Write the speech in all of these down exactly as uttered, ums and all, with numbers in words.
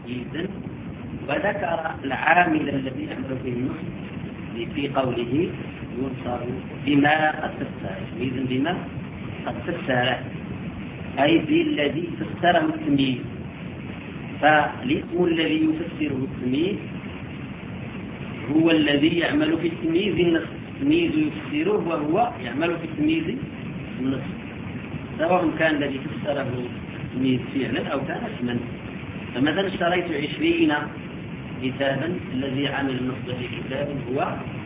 تمييزا، وذكر العامل الذي يعمل فيه النصب في قوله ينصب بما قد تفسر، تمييزا بما قد تفسر أي بالذي فسره التمييز. فالاسم الذي يفسره التمييز هو الذي يعمل في التمييز النصب، التمييز يفسره وهو يعمل في التمييز النصب، سواء كان الذي فسره التمييز فعلا أو كان اسما. فمثلا اشتريت عشرين كتابا، الذي عمل النصب في كتاب هو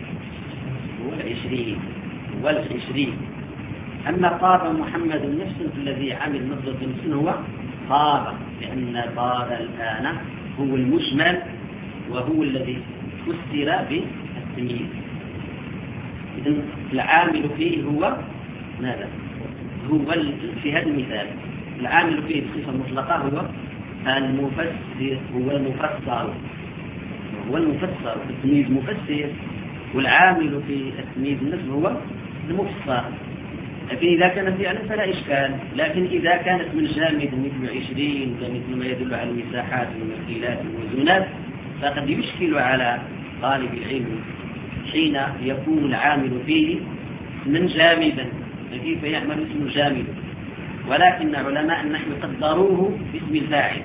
هو العشرين هو العشرين. أما طاب محمد نفسه الذي عمل نصب في نفسه هو طاب، لأن طاب الآن هو المجمل وهو الذي فسر بالتمييز. إذن العامل فيه هو ماذا؟ هو في هذا المثال العامل فيه بصفة مطلقة هو المفسر، هو المفسر هو المفسر التمييز مفسر، والعامل في التمييز النسب هو المفسر. لكن إذا كان فعلا فلا إشكال، لكن إذا كانت من جامد مثل عشرين مثل ما يدل على المساحات والمثيلات والوزنات فقد يشكل على طالب العلم حين يكون العامل فيه من جامدا، فكيف يعمل اسم جامد. ولكن علماء النحو قدروه باسم الفاعل،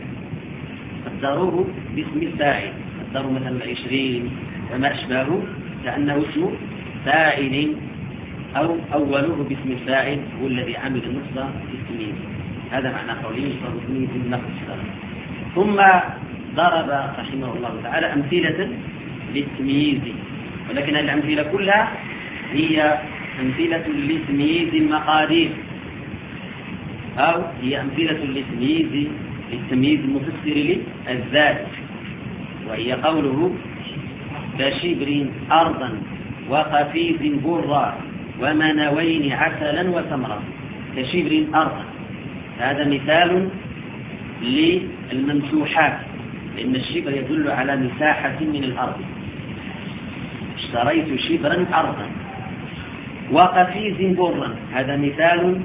قدروه باسم الفاعل، قدروا مثلا عشرين وما أشبهه كأنه اسم فاعل، أو أوله باسم الفاعل هو الذي عمل النصب في التمييز. هذا معنى قوله يصاب التمييز بالنقص. ثم ضرب رحمه الله تعالى أمثلة للتمييز، ولكن الأمثلة كلها هي أمثلة لتمييز المقادير، أو هي أمثلة لتمييز للتمييز المفسر للذات، وهي قوله كشبر أرضا وقفيز برا ومنوين عسلا وتمرا. كشبر أرضا هذا مثال للممسوحات، لأن الشبر يدل على مساحة من الأرض. اشتريت شبرا أرضا. وقفيز برا هذا مثال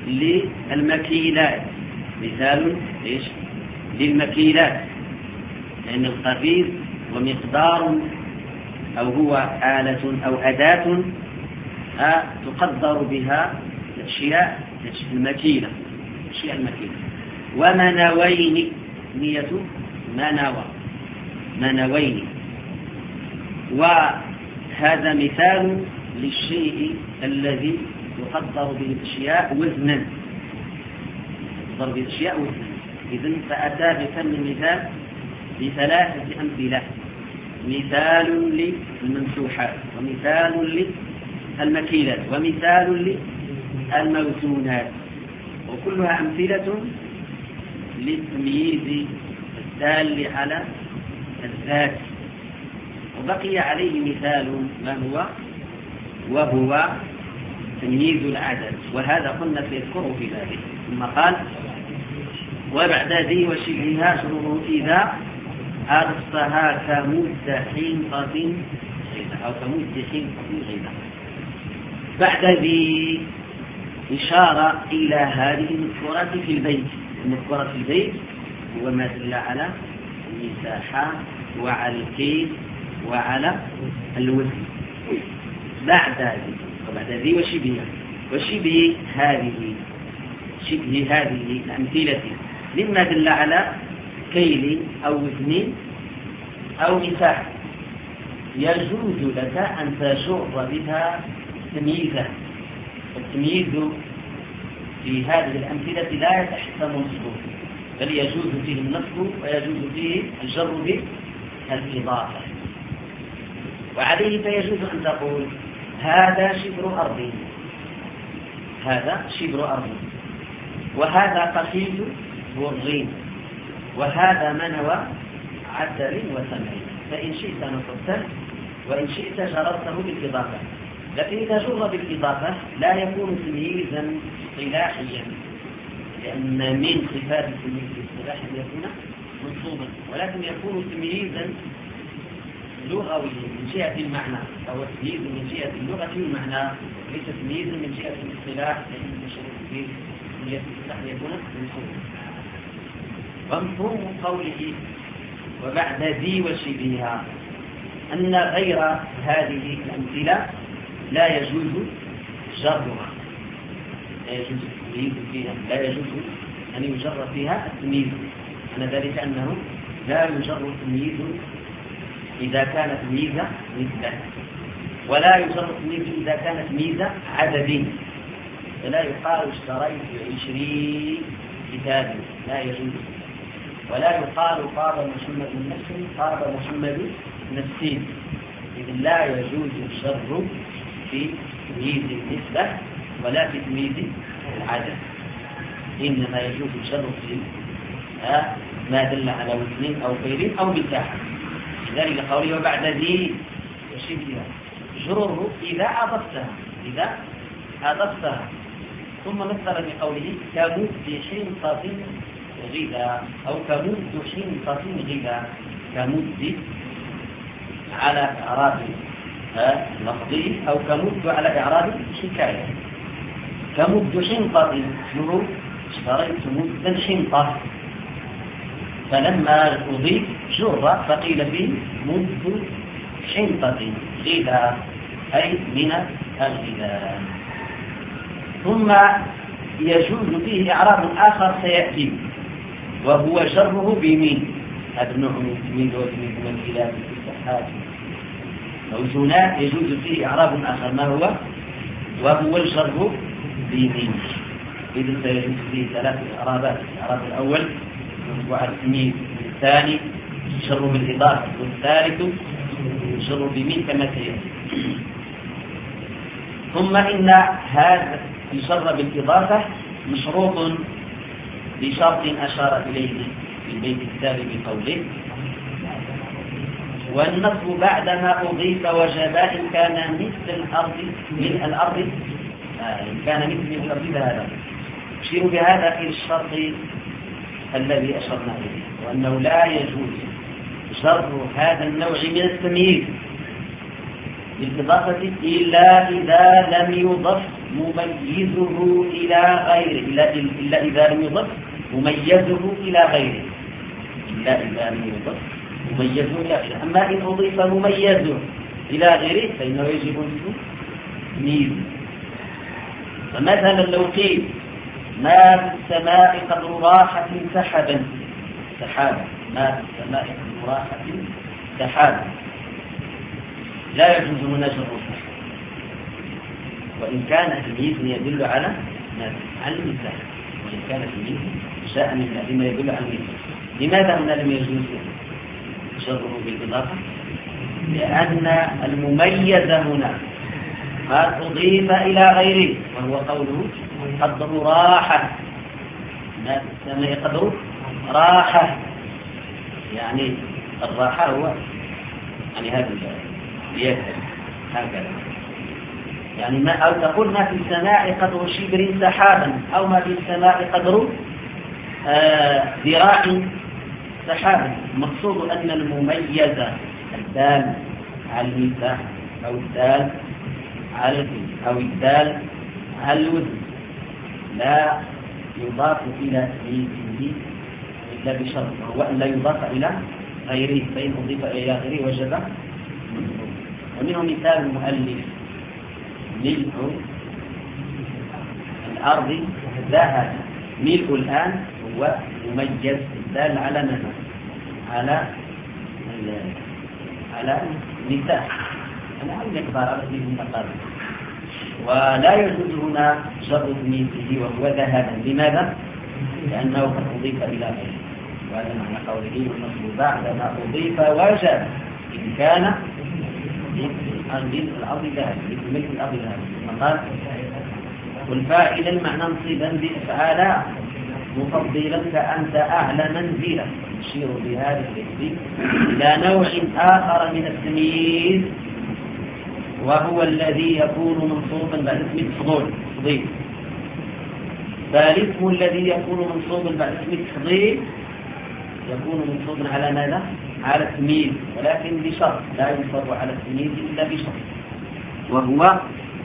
للمكيلات، مثال إيش؟ للمكيلات، لأن القفيز هو مقدار أو هو آلة أو أداة تقدر بها الأشياء المكيلة، الأشياء المكيلة. ومنوين نية منوى، منوين. وهذا مثال للشيء الذي يقدر به الأشياء وزنا، يقدر به الأشياء وزنا. إذن فأتى بفن المثال بثلاثة أمثلة: مثال للممسوحات، ومثال للمكيلات، ومثال للموزونات، وكلها أمثلة للتمييز الدال على الذات. وبقي عليه مثال ما هو وهو تمييز العدد، وهذا قلنا سيذكره في ذلك. ثم قال: وبعد ذي وشبهها شروطه إذا أرصها كمد حنطة أو كمد حنطة غيبة. بعد ذي إشارة إلى هذه المذكورات في البيت. المذكورات في البيت هو ما دل على المساحة وعلى الكيس وعلى الوزن. بعد ذي وبعد ذي وشبهها، وشبه هذه شبه هذه الأمثلة مما دل على كيل أو وزن أو مساحة يجوز لك أن تجر بها تمييزا. التمييز في هذه الأمثلة لا يتحتم نصبه، بل يجوز فيه النصب ويجوز فيه الجر بالإضافة. وعليه فيجوز أن تقول: هذا شبر أرض، هذا شبر أرض، وهذا قفيز برين، وهذا منوى عسل وسمع. فإن شئت نصبته وإن شئت جررته بالإضافة. لكن إذا جر بالإضافة لا يكون تمييزا اصطلاحيا، لأن من صفات التمييز الاصطلاحي أن يكون منصوبا، ولكن يكون تمييزا لغويا من جهة المعنى، فهو تمييز من جهة اللغة والمعنى، ليس تمييزا من جهة الاصطلاح، لأن من شروط التمييز من جهة الاصطلاح يكون منصوبا. ومفهوم قوله وبعد ذي وشبهها أن غير هذه الأمثلة لا يجوز جرها، لا يجوز التمييز فيها، لا يجوز أن يجر فيها التمييز. أن ذلك أنه لا يجر التمييز إذا كانت ميزة مثله، ولا يجر التمييز إذا كانت ميزة عدد. فلا يقال اشتريت عشرين كتابا، لا يجوز. ولا يقال طاب محمد نفسه طاب محمد نفسين، إذ لا يجوز الشر في تمييز النسبة ولا في تمييز العدد، إنما يجوز الشر في ما دل على وزن أو غيره أو بالتاحة. لذلك قوله وبعد ذي وشبهها جره إذا أضفتها، إذا أضفتها. ثم مثل بقوله كمد حنطة غذا أو كمد حنطة غذا، كمد على إعراب لفظي أو كمد على إعراب حكاية. كمد حنطة جرور اشتريت مدا حنطة، فلما أضيف جر فقيل فيه مد حنطة غذا أي من الغذاء. ثم يجوز فيه إعراب آخر سيأتي وهو جره بمن، هذا نوع من من الخلاف في الصحات. موزونات يجوز فيه إعراب آخر، ما هو؟ وهو الجر بمن. إذن سيجوز فيه ثلاث إعرابات. الإعراب الأول هو التمييز، الثاني الجر بالإضافة، والثالث الجر بمن كما سيأتي. ثم إن هذا الجر بالإضافة مشروط بشرط أشار إليه في البيت التالي بقوله والنصب بعدما أضيف وجباء كان مثل الأرض من الأرض آه كان مثل الأرض هذا. يشير بهذا إلى الشرط الذي أشرنا إليه، وأنه لا يجوز جر هذا النوع من التمييز بالإضافة إلا إذا لم يضف مميزه إلى غيره، إلا, إلا إذا لم يضف مميزه إلى غيره، إلا إذا لم يضف مميزه إلى غيره. أما إن أضيف مميزه إلى غيره فإنه يجب تمييزه. فمثلا لو قيل ما في السماء قدر راحة سحبا، سحابا، ما في السماء قدر راحة سحابا، لا يجوز هنا جره، وإن كان التمييز يدل على على المثال، وإن كان التمييز جاء من لما يدل على المثال. لماذا هنا لم يجوز جره بالإضافة؟ لأن المميز هنا قد أضيف إلى غيره، وهو قوله قدر راحة، ما في السماء قدر راحة، يعني الراحة هو يعني هذا اليد هكذا، يعني ما أو تقول ما في السماء قدر شبر سحابا، أو ما في السماء قدر ذراع آه سحابا. المقصود أن المميز الدال على المساحة أو الدال على الوزن أو الدال على الوزن لا يضاف إلى تمييزه إلا بشرط، وهو أن لا يضاف إلى غيره، فإن أضيف إلى غيره وجب. ومنه مثال المؤلف ملء الأرض ذهب، ملء الآن هو مميز دال على ماذا؟ على على المساحة، على المقدار الذي المقدار. ولا يجوز هنا جر تمييزه وهو ذهبا. لماذا؟ لأنه قد أضيف إلى غيره، وهذا معنى قوله والنصب بعدما أضيف وجب إن كان الأرض ذهب، مثل الأرض ذهب. ثم قال والفاعل المعنى نصيبا بإفعالا مفضلا كأنت أعلى منزلا، يشير بهذا التكذيب إلى نوع آخر من التمييز، وهو الذي يكون منصوبا بعد اسم التفضيل تفضيل. فالاسم الذي يكون منصوبا بعد اسم التفضيل يكون منصوبا على ماذا؟ على التمييز، ولكن بشرط، لا ينصب على التمييز إلا بشرط، وهو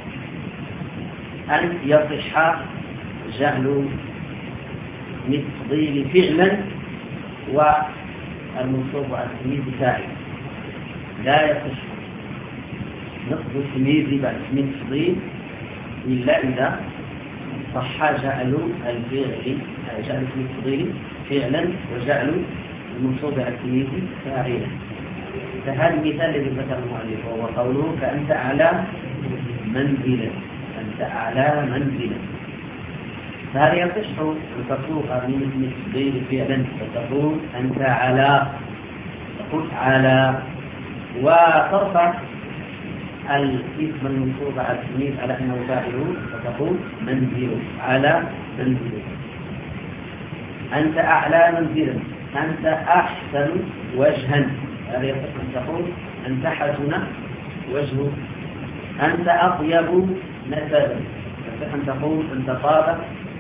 أن يصح جعل التفضيل فعلا المنصوب على التمييز فاعل لا يصح نصب التمييز بعد تمييز تفضيل إلا إذا صح جعل الفعل جعل اسم التفضيل فعلا وجعل المنصوب على التمييز فاعلا. فهذا المثال الذي ذكر المؤلف وهو قوله فأنت أعلى منزلا أنت أعلى منزلا. فهذا يصح أن تصوغ من اسم التفضيل فعلا فتقول أنت على تقول على وترفع الاسم المنصوب على التمييز على أنه فاعله فتقول منزل على منزل. أنت أعلى منزلا أنت أحسن وجها هذا يصح أن تقول أنت حسن وجهه. أنت أطيب نسبا يصح أن تقول أنت طاب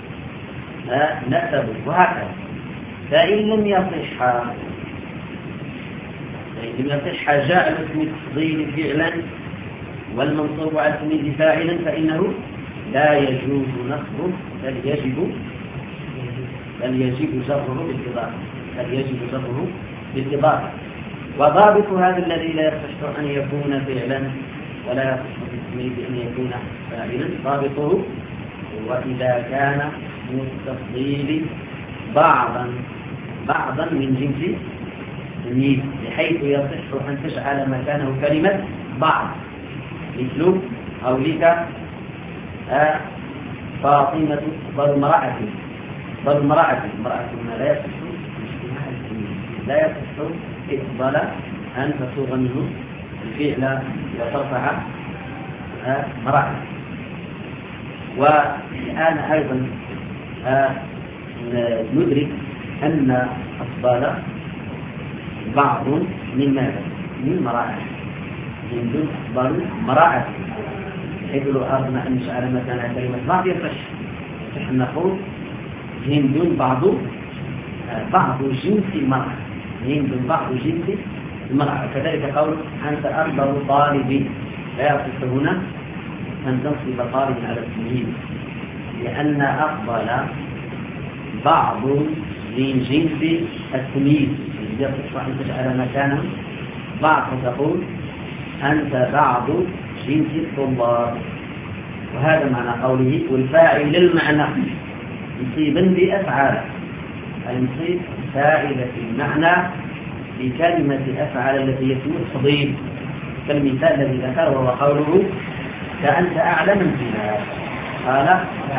نسب وهكذا. فإن لم يصح فإن لم يصح جاء اسم التفضيل فعلا والمنصوب على التمييز فاعلا فإنه لا يجوز نصبه بل يجب بل يجب جره بالإضافة بل يجب جره بالإضافة. وضابط هذا الذي لا يصح أن يكون فعلا ولا يصح في التمييز أن يكون فاعلا ضابطه وإذا كان من التفضيل بعضا بعضا من جنس التمييز بحيث يصح أن تجعل مكانه كلمة بعض مثل قولك آه فاطمة ضل امرأة ضل امرأة امرأة لا يصح لا يصح إقبال أن تصوغ منه الفعل وترفع آه امرأة. والآن أيضا آه ندرك أن أصبال بعض من ماذا؟ من مراعي من دون أصبال مراعي حيث لو أردنا أن نجعل مثلا كلمة بعض يصح يصح أن نقول هند بعض آه بعض جنس المرأة هند بعض جنس المرأة. كذلك قول أنت أفضل طالب لا يصح هنا أن تنصب طالب على التمييز لأن أفضل بعض من جنس التمييز يصح أن تجعل مكانه بعض فتقول أنت بعض جنس الطلاب. وهذا معنى قوله والفاعل للمعنى يصيبا بأفعال المصيب فاعلة المعنى بكلمة أفعال التي يتم التفضيل كالمثال الذي ذكره وهو قوله فأنت أعلى منزلا قال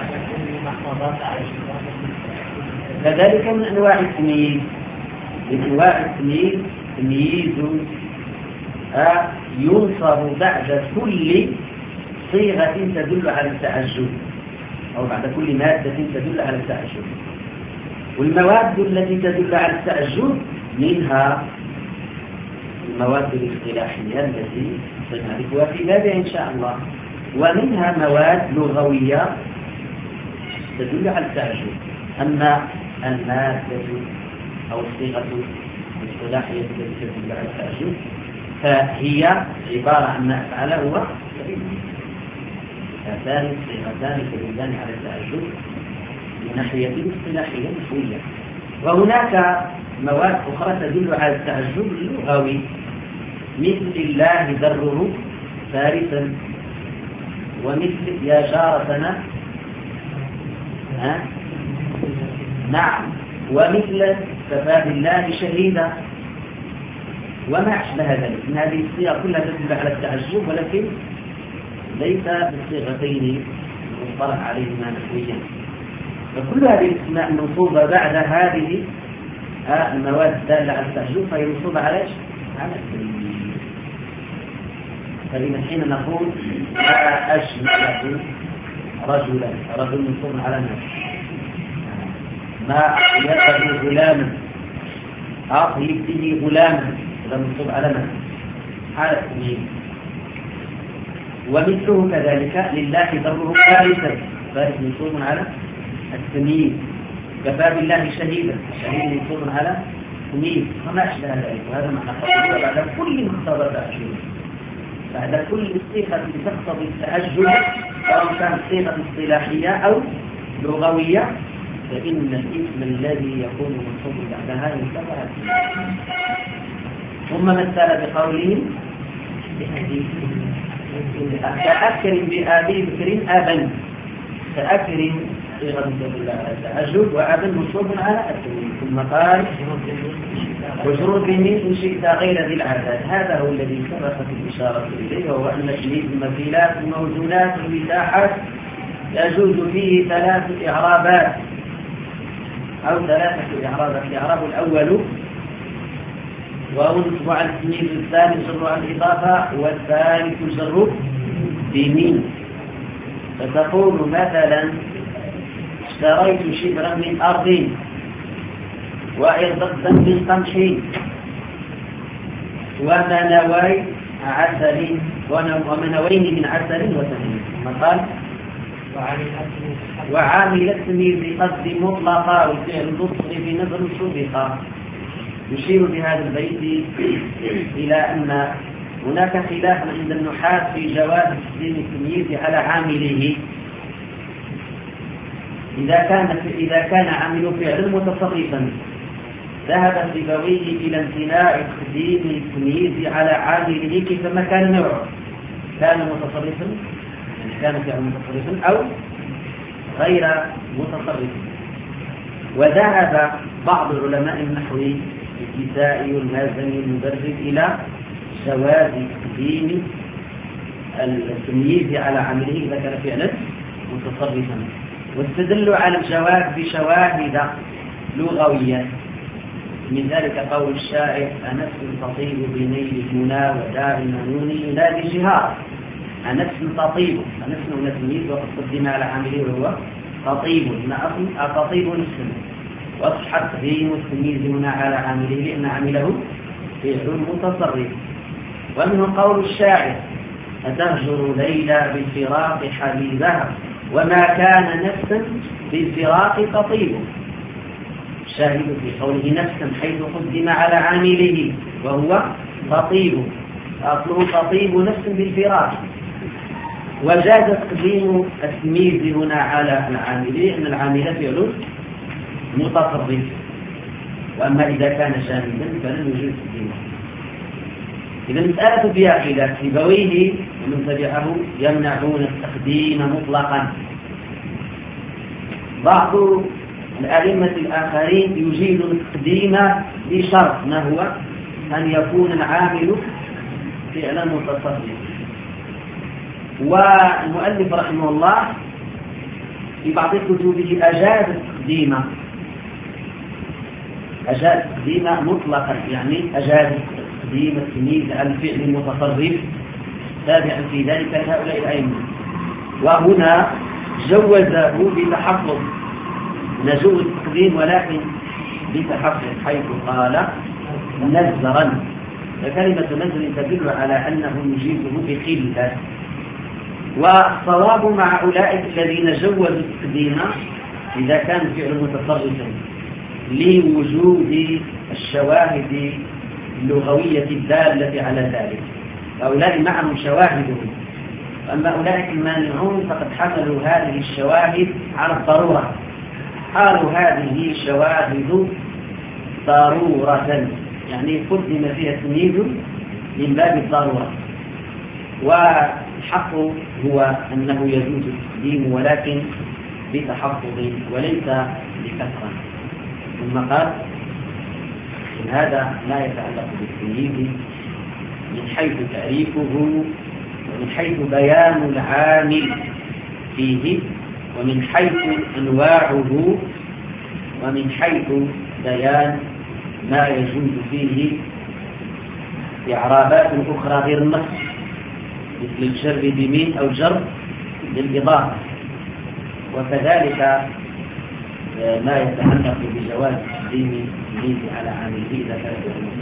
كذلك من أنواع التمييز من أنواع التمييز تمييز آه ينصب بعد كل صيغة تدل على التعجب أو بعد كل مادة تدل على التعجب. والمواد التي تدل على التعجب منها المواد الاصطلاحية التي سنعرفها في بابها إن شاء الله ومنها مواد لغوية تدل على التعجب. أما المادة أو الصيغة الاصطلاحية التي تدل على التعجب فهي عبارة عن ما أفعله هو هاتان الصيغتان تدلان على التعجب من ناحية الاصطلاحية نحوية. وهناك مواد أخرى تدل على التعجب اللغوي مثل الله ذره فارسا ومثل يا جارتنا ها نعم ومثل كفى بالله شهيدا وما أشبه ذلك من هذه الصيغ كلها تدل على التعجب ولكن ليس بالصيغتين المصطلح عليهما نحويا. فكل هذه الاسماء المنصوبة بعد هذه المواد الدالة على التعجب فهي منصوبة على ايش؟ على التمييز. فلما حين نقول ما أجمل رجلا رجل منصوب على نفسه ما يأخذ غلاما أطيب به غلاما هذا منصوب على نفسه على التمييز. ومثله كذلك لله ذره فارسا فارس منصوب على التمييز. كفى بالله شهيدا شهيد منصوب على التمييز وما أشبه ذلك. وهذا معنى قوله بعد كل مقتضى التعجب بعد كل صيغة تقتضي التعجب سواء كانت صيغة اصطلاحية أو لغوية فإن الاسم الذي يكون منصوب بعدها ينتبه. ثم مثل بقولهم كأكرم بأبي بكر أبا، كأكرم أجود وأبا منصوب على أكرم. ثم قال وجرور به إن شئت غير ذي العدد. هذا هو الذي سبقت الإشارة إليه، وهو أن تمييز المثيلات الموزونات المساحات يجوز فيه ثلاث إعرابات أو ثلاثة إعرابات. الإعراب الأول وأنصب على التمييز، الثاني جر على الإضافة، والثالث جر بمن. فتقول مثلا اشتريت شبرا من أرض وإرضا من قمح ومنوي عسل ومنوين من عسل وسمين. ثم قال وعامل التمييز قصد مطلقا والفعل المصرف نظر سبقا. يشير بهذا البيت إلى أن هناك خلاف عند النحاة في جواز تقديم التمييز على عامله إذا كان إذا كان عامل فعل متصرفا. ذهب سيبويه إلى امتناع تقديم التمييز على عامله كيفما كان نوعه، كان متصرفا يعني كان فعل متصرفا أو غير متصرف. وذهب بعض علماء النحو الكسائي والمازني المبرد إلى جواز تقديم التمييز على عامله إذا كان فعلا متصرفا، واستدلوا على الجواز بشواهد لغوية. من ذلك قول الشاعر أنفس تطيب بنيل المنى ودار المنون ينادي جهارا. أنفس تطيب، أنفس هنا تمييز وقد قدم على عامله وهو تطيب، أتطيب نفسه، وأصح تقديم التمييز هنا على عامله لأن عامله فعل متصرف. ومنه قول الشاعر أتهجر ليلى بالفراق حبيبها وما كان نفسا بالفراق تطيب. الشاهد في قوله نفسا حيث قدم على عامله وهو تطيب، أصله تطيب نفس بالفراق. وجاز تقديم التمييز هنا على العامل لأن العامل فعل متصرف، وأما إذا كان شاملا فلن يجوز تقديمه. إذا المسألة فيها خلاف. سيبويه ومن تبعه يمنعون التقديم مطلقا. بعض الأئمة الآخرين يجيز التقديم بشرط، ما هو أن يكون العامل فعلا متصرف. والمؤلف رحمه الله في بعض كتبه أجاز التقديم أجاز التقديم مطلقا، يعني أجاز تقديم التمييز على الفعل المتصرف تابعا في ذلك لهؤلاء الأئمة. وهنا جوزه بتحفظ، نجوز التقديم ولكن بتحفظ، حيث قال نزرا، فكلمة نزر تدل على أنه يجيزه بقلة. والصواب مع أولئك الذين جوزوا التقديم إذا كان فعل متصرفا لوجود الشواهد اللغوية الدالة على ذلك، هؤلاء معهم شواهدهم. أما أولئك المانعون فقد حملوا هذه الشواهد على الضرورة، قالوا هذه شواهد ضرورة، يعني قدم فيها تمييز من باب الضرورة. والحق هو أنه يجوز التقديم ولكن بتحفظ وليس بكثرة. ثم قال إن هذا لا يتعلق بالتمييز من حيث تعريفه ومن حيث بيان العامل فيه ومن حيث أنواعه ومن حيث بيان ما يجوز فيه إعرابات أخرى غير النص مثل الجر بمن أو جر بالإضافة، وكذلك ما يتعلق بجواز تقديم التمييز على عامله إذا كان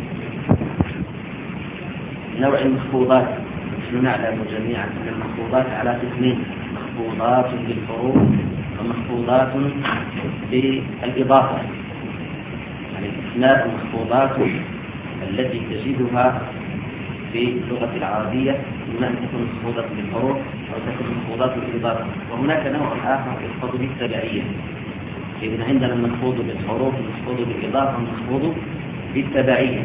نوع المخفوضات. نحن نعلم جميعا أن المخفوضات على قسمين: مخفوضات بالفروع ومخفوضات بالإضافة. يعني أسماء المخفوضات التي تجدها في اللغة العربية إما أن تكون مخفوضة بالفروع أو تكون مخفوضات بالإضافة. وهناك نوع آخر يخفض بالتبعية، إذن عندنا المخفوض بالحروف، المخفوض بالإضافة، المخفوض بالتبعية،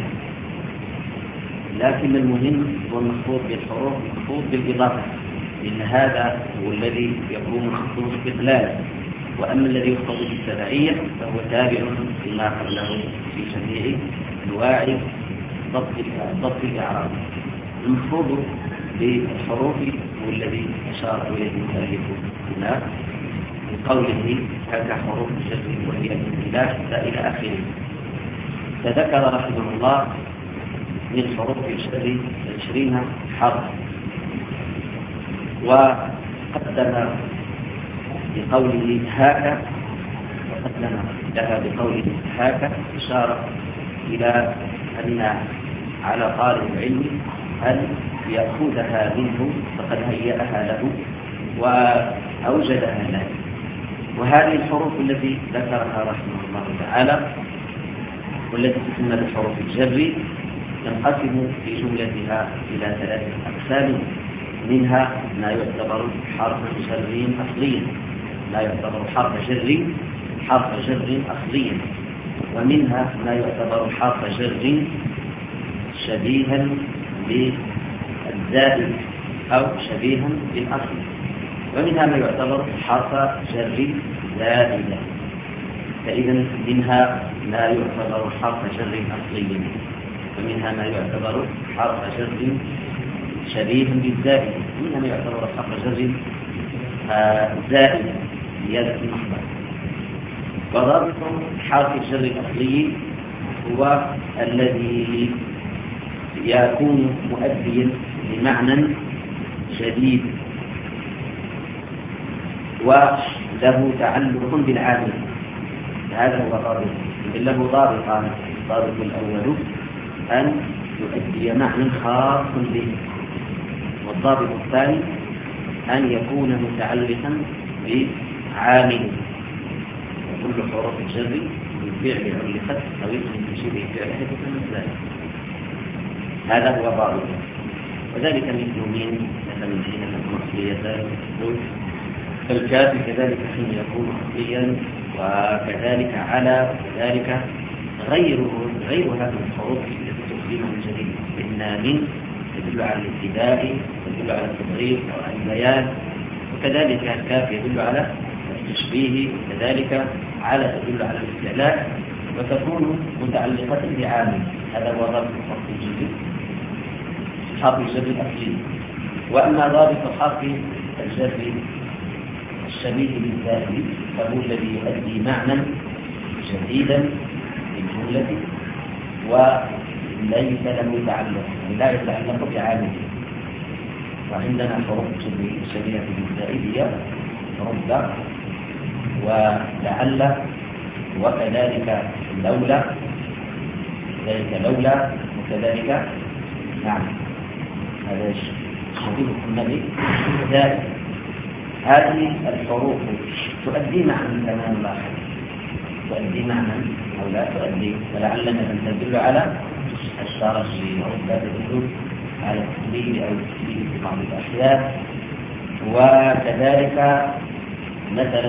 لكن المهم هو المخفوض بالحروف المخفوض بالإضافة، إن هذا هو الذي يكون مخفوض استقلالا. وأما الذي يخفض بالتبعية فهو تابع لما قبله في جميع أنواع ضبط ضبط الإعراب. المخفوض بالحروف هو الذي أشار إليه المؤلف هنا بقوله هكا حروف الجر وهي الامتلاك إلى آخره. فذكر رحمه الله من حروف الجر عشرين حرف، وقدم بقوله هاك، وقدم لها بقوله هاك إشارة إلى أن على طالب العلم أن يأخذها منه فقد هيأها له وأوجدها له. وهذه الحروف التي ذكرها رحمه الله تعالى والتي تسمى بحروف الجر تنقسم في جملتها إلى ثلاثة أقسام، منها ما يعتبر حرف جر أصليا، ما يعتبر حرف جر حرف جر أصليا، ومنها ما يعتبر حرف جر شبيها بالزائد أو شبيها بالأصل، ومنها ما يعتبر حرف جر زائدا. فإذا منها ما يعتبر حرف جر أصلي، ومنها ما يعتبر حرف جر شبيه بالزائد، ومنها ما يعتبر حرف جر زائد زيادة المحضر. وضابط حرف الجر الأصلي هو الذي يكون مؤديا بمعنى جديد وله تعلق بالعامل، هذا هو ضابط له ضابطان. الضابط الأول أن يؤدي معنى خاص به، والضابط الثاني أن يكون متعلقا بعامل. وكل حروف الجر بالفعل علقت أو اسم تشبه فعلها تتمثل، هذا هو ضابط. وذلك مثل من مثلا حين تكون أصلية فالكاف كذلك حين يكون أصليا، وكذلك على، وكذلك غيره غير هذه الحروف التي تقدم من جديد. إن من تدل على الابتداء، تدل على التضريب أو على البيان، وكذلك الكاف يدل على التشبيه، وكذلك على تدل على الاستعلاء، وتكون متعلقة بعامل. هذا هو ضابط حرف الجر حرف الجر الأصلي. وأما ضابط حرف الجر الشبيه بالزائد فهو الذي يؤدي معنى جديدا بالجملة وليس له تعلق، لا يتعلق بعامل. وعندنا حروف الشبيهة بالزائد هي رب ولعل، وكذلك لولا، كذلك لولا، وكذلك نعم. هذا شبيه النبي زائد. هذه الحروف تؤدي معنى كما نلاحظ، تؤدي معنى أو لا تؤدي، فلعل مثلا تدل على الشرف أو لا تدل على التقليد أو التسليم في بعض الأحيان. وكذلك مثلا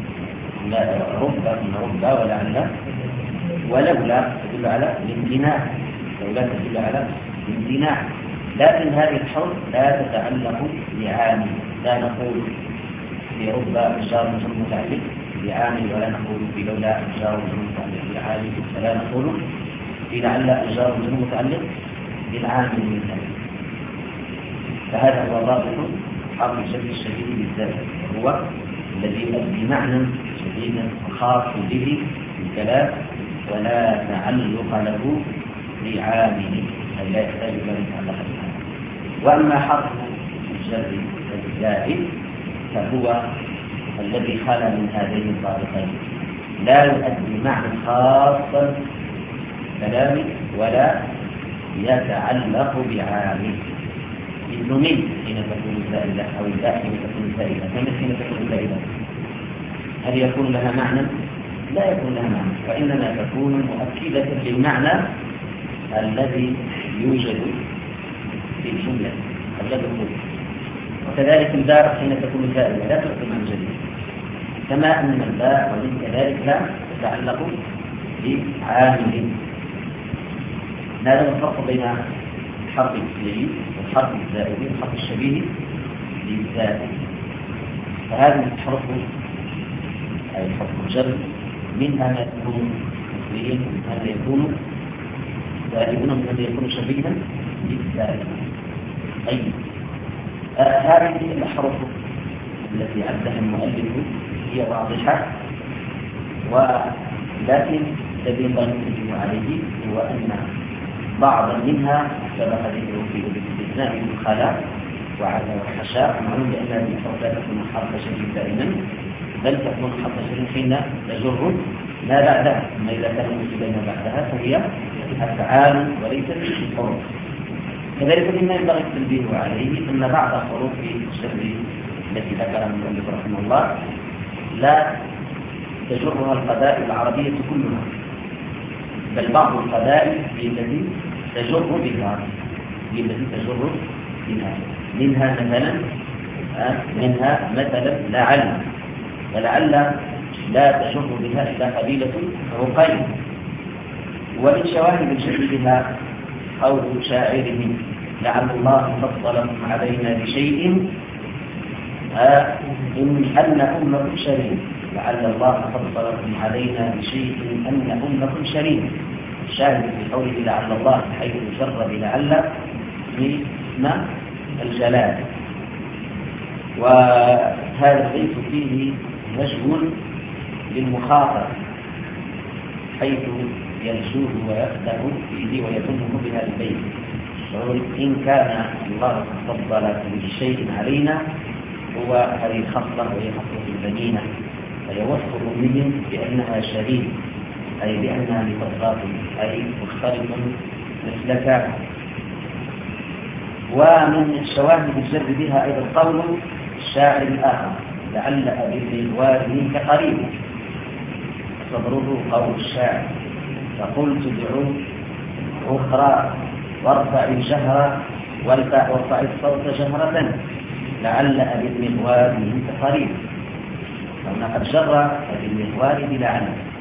رب رب ولعل ولولا تدل على الامتناع، لولا تدل على الامتناع. لكن هذه الحروف لا تتعلق بعامل، لا نقول في رب جار متعلق بعامل، ولا نقول في لولا جار متعلق بعامل، ولا نقول في لعل جار متعلق بالعامل من ذلك. فهذا هو ضابط حرف الجر الشديد بالذات، هو الذي يؤدي معنى شديدا خاص به الكلام ولا تعلق له بعامل، أي لا يحتاج إلى أن يتعلق بالعامل. وأما حرف الجر الزائد فهو الذي خلا من هذين الضابطين، لا يؤدي معنى خاصا كلامي ولا يتعلق بعامل. مثل من حين تكون زائدة أو الباء حين تكون زائدة، فمن حين تكون زائدة هل يكون لها معنى؟ لا يكون لها معنى، وإنما تكون مؤكدة للمعنى الذي يوجد في الجملة الذي هو. وكذلك الباء حين تكون زائدة لا تؤدي معنى جديد، كما أن الباء ومن كذلك لا تتعلق بعامل. هذا الفرق بين الحرف الفعلي والحرف الزائد والحرف الشبيه للزائد. فهذه الحروف أي حرف الجر منها ما يكون مفعوليا ومنها ما يكون زائدا ومنها ما يكون شبيها للزائد. طيب آه هذه الأحرف التي عدها المؤلف هي واضحة، ولكن الذي ينبغي التنبيه عليه هو أن بعضا منها سبق ذكره في الاستثناء الخلاء وعلى والحشاء، معلوم بأن هذه الحروف لا تكون حرف شبيه دائما، بل تكون حرف شبيه حين تجر ما بعدها. أما إذا كان موجودا ما بعدها فهي أفعال وليست حروف. كذلك مما ينبغي التنبيه عليه أن بعض حروف الجر التي ذكرها المؤلف رحمه الله لا تجرها القبائل العربية كلها، بل بعض القبائل هي التي تجر بها هي التي تجر بها منها مثلا منها مثلا لعل، فلعل لا تجر بها إلا قبيلة عقيل. ومن شواهد الجر بها قول شاعره لعل الله فضلكم علينا بشيء إن أن أمكم شريك، لعل الله فضلكم علينا بشيء أن أمكم شريك. الشاهد في قوله لعل الله حيث جر بلعل اسم الجلال. وهذا البيت فيه نجم للمخاطر حيث ينشوه ويفتح فيه ويظنه بهذا البيت، إن كان الله فضلكم بشيء علينا هو هذه الخصلة وهي خصلة البنينة، فهي وصف أمهم بأنها شريك أي بأنها مفضلة أي مختلف مثلك. ومن شواهد الجر بها أيضا قول الشاعر الآخر لعل أبي الواد منك قريب، صدره قول الشاعر فقلت ادعو أخرى وارفع الجهر وارفع الصوت جهرة لعل أبي المغوار منك قريب. فهنا قد جر أبي المغوار بلعل،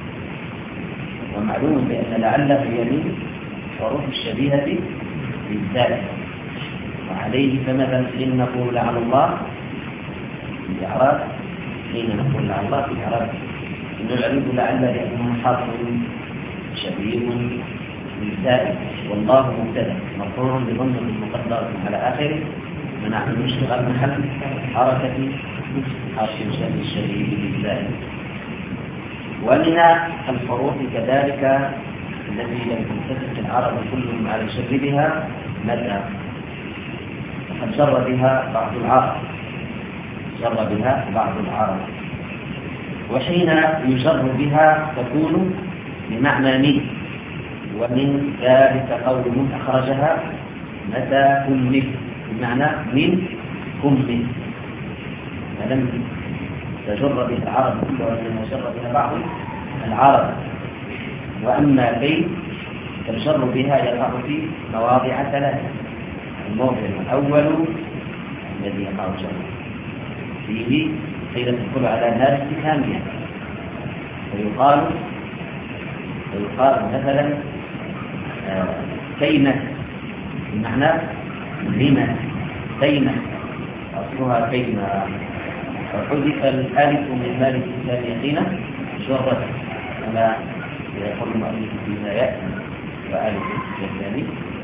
ومعلوم بأن لعل هي من حروف الشبيهة بالذات، وعليه فمثلا إن نقول لعل الله في الإعراب حين نقول لعل الله في الإعراب نعرب لعل لأنه حرف شبيه بالذات، والله مبتدأ مرفوع بضمة مقدرة على آخره منع من اشتغال محل حركة حرف الشبيه الشبيه بالذات. ومن الحروف كذلك التي لم تتفق العرب كلهم على الجر بها متى، وقد جر بها بعض العرب جر بها بعض العرب وحين يجر بها تكون بمعنى من، ومن ذلك قوله أخرجها متى كن بمعنى من كن، فلم تجر بها العرب كلها وإنما جر بها بعض العرب. وأما كي تجر بها يقع في مواضع ثلاثة. الموضع الأول الذي يقع الجر فيه حين تدخل على نار استفهامية، فيقال فيقال مثلا كيما بمعنى لما كيما أصلها كيما، وحذف الألف من مال الاستفهام حين جرت كما يقول المؤلف فيما يأتي وألف الثاني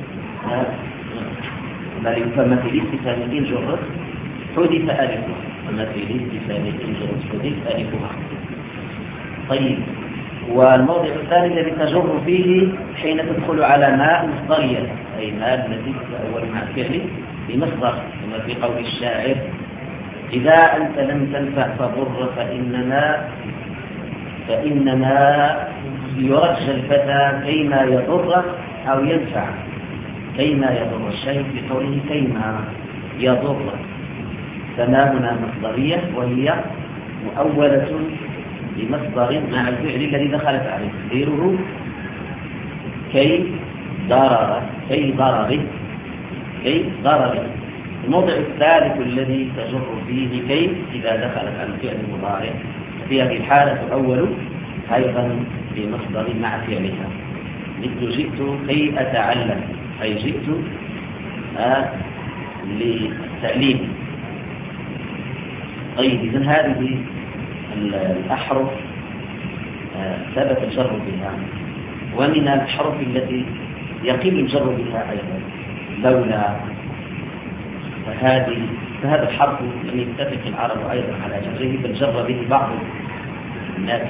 فما في الاستفهام إن جرت حذف ألفها، وما في الاستفهام إن جرت حذف ألفها. طيب، والموضع الثاني الذي تجر فيه حين تدخل على ماء مصدرية، أي ماء التي تتأول مع الفعل بمصدر، كما في قول الشاعر إذا أنت لم تنفع فضر فإنما فإنما يرجى الفتى كيما يضر أو ينفع، كيما يضر الشيء بقوله كيما يضر، فما هنا مصدرية وهي مؤولة بمصدر مع الفعل الذي دخلت عليه، غيره كي ضرر كي ضرر كي ضرر. الموضع الثالث الذي تجر فيه كي إذا دخلت على الفعل المضارع في هذه الحالة الأول أيضا بمصدر مع فعلها، مثل جئت كي أتعلم، أي جئت آه للتعليم. طيب إذن هذه الأحرف آه ثبت الجر بها، ومن الحرف التي يقل الجر بها أيضا لولا، فهذه فهذا الحرف لم يتفق العرب أيضا على جره، بل جر به بعض الناس.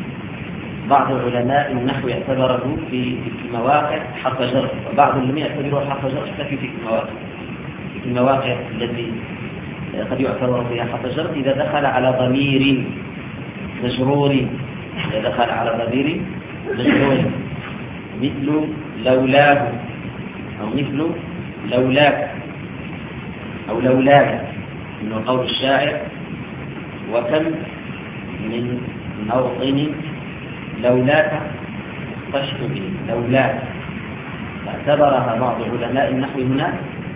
بعض علماء النحو اعتبره في المواقع حرف جر، وبعض لم يعتبره حرف جر حتى في المواقع في المواقع التي قد يعتبر فيها حرف جر إذا دخل على ضمير مجرور، إذا دخل على ضمير مجرور مثل لولاه، أو مثل لولاك، أو لولاك، من قول الشاعر: وكم من موطن لولاك طشت به، لولاك. فاعتبرها بعض علماء النحو هنا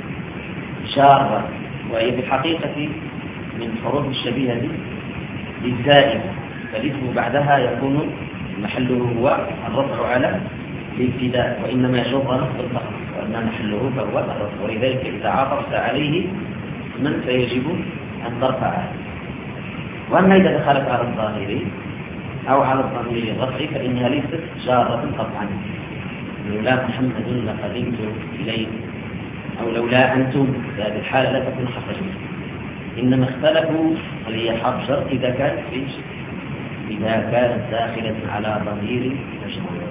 جارة، وهي في الحقيقة من حروف الشبيهة للزائد، فالاسم بعدها يكون محله هو الرفع على الابتداء، وإنما يجر نصب الفقر، وأما محله فهو الرفع، ولذلك إذا عطفت عليه من فيجب أن ترفعه. وأما إذا دخلت على الظاهر أو على الضمير الرفع فإنها ليست جارة قطعا، لولا محمد لقدمت إليه، أو لولا أنتم، في هذه الحالة لا تكون حرف جر، إنما اختلفوا هل هي حرف جر إذا كانت إيش؟ إذا كانت داخلة على ضمير مجرور.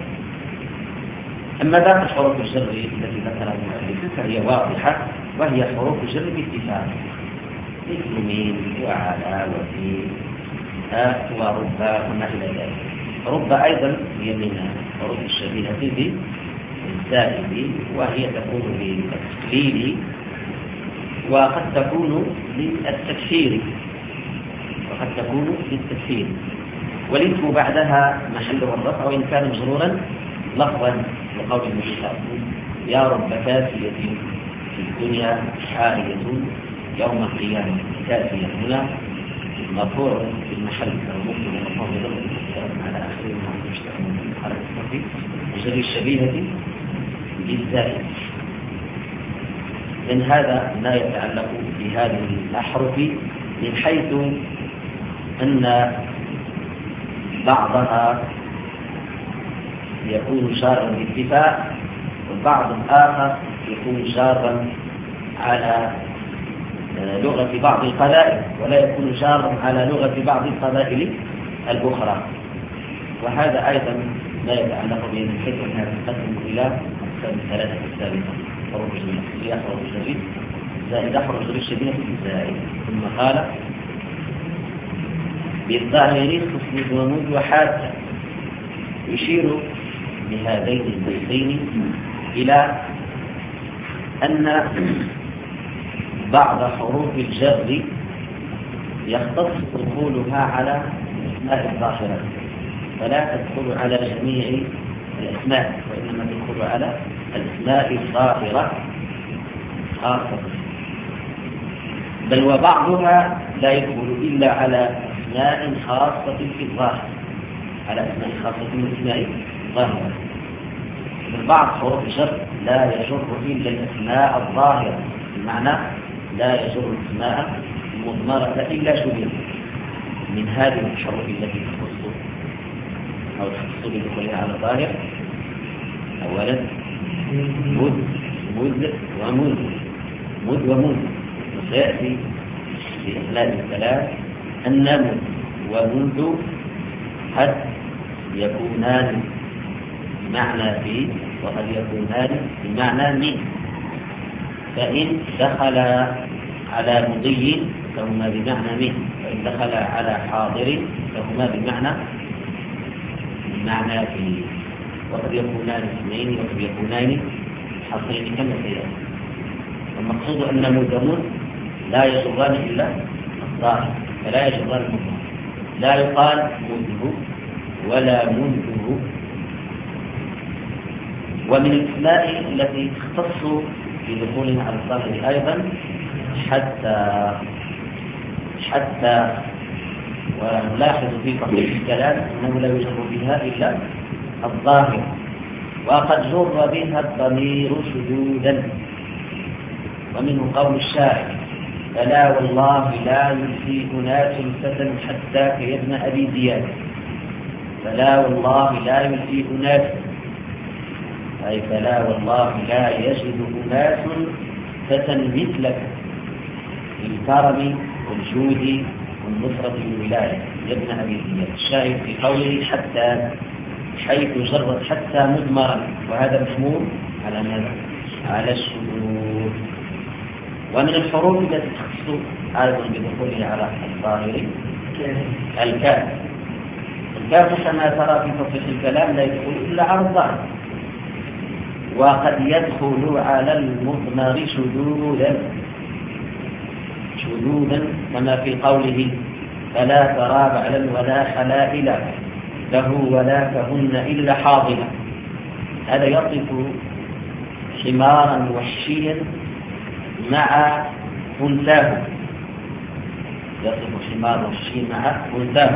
أما باقي حروف الجر التي ذكرها المؤلف فهي واضحة، وهي حروف الجر باتفاق، مثل من وعلى وفي آه ورب وما إلى ذلك. رب أيضا هي من حروف الشبيهة بالزائد، وهي تكون للتقليل وقد تكون للتكثير، وقد تكون للتكثير، والاسم بعدها محله الرفع وإن كان مجرورا لفظا، لقول المشتاق: يا رب كافية في الدنيا حالية يوم القيامة. كافية هنا مرفوع في المحل كالمؤمن والمفروض ضمن على آخره مع المشتاق على التوفيق وجر الشبيهة بالزائد. من هذا لا يتعلق بهذه الأحرف، من حيث أن بعضها يكون جارا باتفاق، والبعض الآخر يكون جارا على لغة بعض القبائل، ولا يكون جارا على لغة بعض القبائل الأخرى. وهذا أيضا لا يتعلق به، من حيث أنها تقدم إلى أقسام الثلاثة السابقة: حروف الجر، حروف الجر زائد حروف الجر الشبيهة بالزائد. ثم قال: بالظاهر خصم ومد وحادة. يشير بهذين البيتين إلى أن بعض حروف الجر يختص دخولها على الأسماء الظاهرة، فلا تدخل على جميع الأسماء، وإنما تدخل على الأسماء الظاهرة خاصة، بل وبعضها لا يدخل إلا على أسماء خاصة في الظاهر، على أسماء خاصة من الأسماء الظاهرة. بعض حروف الجر لا يجر إلا الأسماء الظاهرة، بمعنى لا يجر الأسماء المضمرة إلا شبه. من هذه الحروف التي تخص أو تخص بدخولها على الظاهر: أولا مد مد ومد، مد ومد، وسيأتي في أسماء الثلاث أن مد ومد قد يكونان بمعنى في، وقد يكونان بمعنى من. فإن دخل على مضي فهما بمعنى من، وإن دخل على حاضر فهما بمعنى بمعنى في، وقد يكونان اثنين وقد يكونان حصرين كما سيأتي. والمقصود أن مدمون لا يجران إلا الظاهر، فلا يجران المضمر، لا يقال مده ولا منده. ومن الأسماء التي تختص بدخولها على الظاهر أيضا حتى حتى ونلاحظ في تصريف الكلام أنه لا يجر بها إلا الظاهر، وقد جر بها الضمير شذوذا. ومنه قول الشاعر: فلا والله لا يلفي أناس فتى حتى كيدن أبي زياد. فلا والله لا يلفي أناس، أي فلا والله لا يجد أناس فتى مثلك في الكرم والجود والنصرة والولاية يا ابن أبي زياد. الشاهد في قوله حتى، حيث جرت حتى مضمرا، وهذا محمول على ماذا؟ على الشذوذ. ومن الحروف التي تخص أيضا بدخولها على الظاهر الكاف. الكاف كما ترى في تصريف الكلام لا يدخل إلا على الظاهر، وقد يدخل على المضمر شذوذا شذوذا كما في قوله: فلا ترى بعلا ولا حلائل له ولا كهن إلا حاضنة. هذا يصف حمارا وحشيا مع أنثاه، يصف حمار وحشي مع أنثاه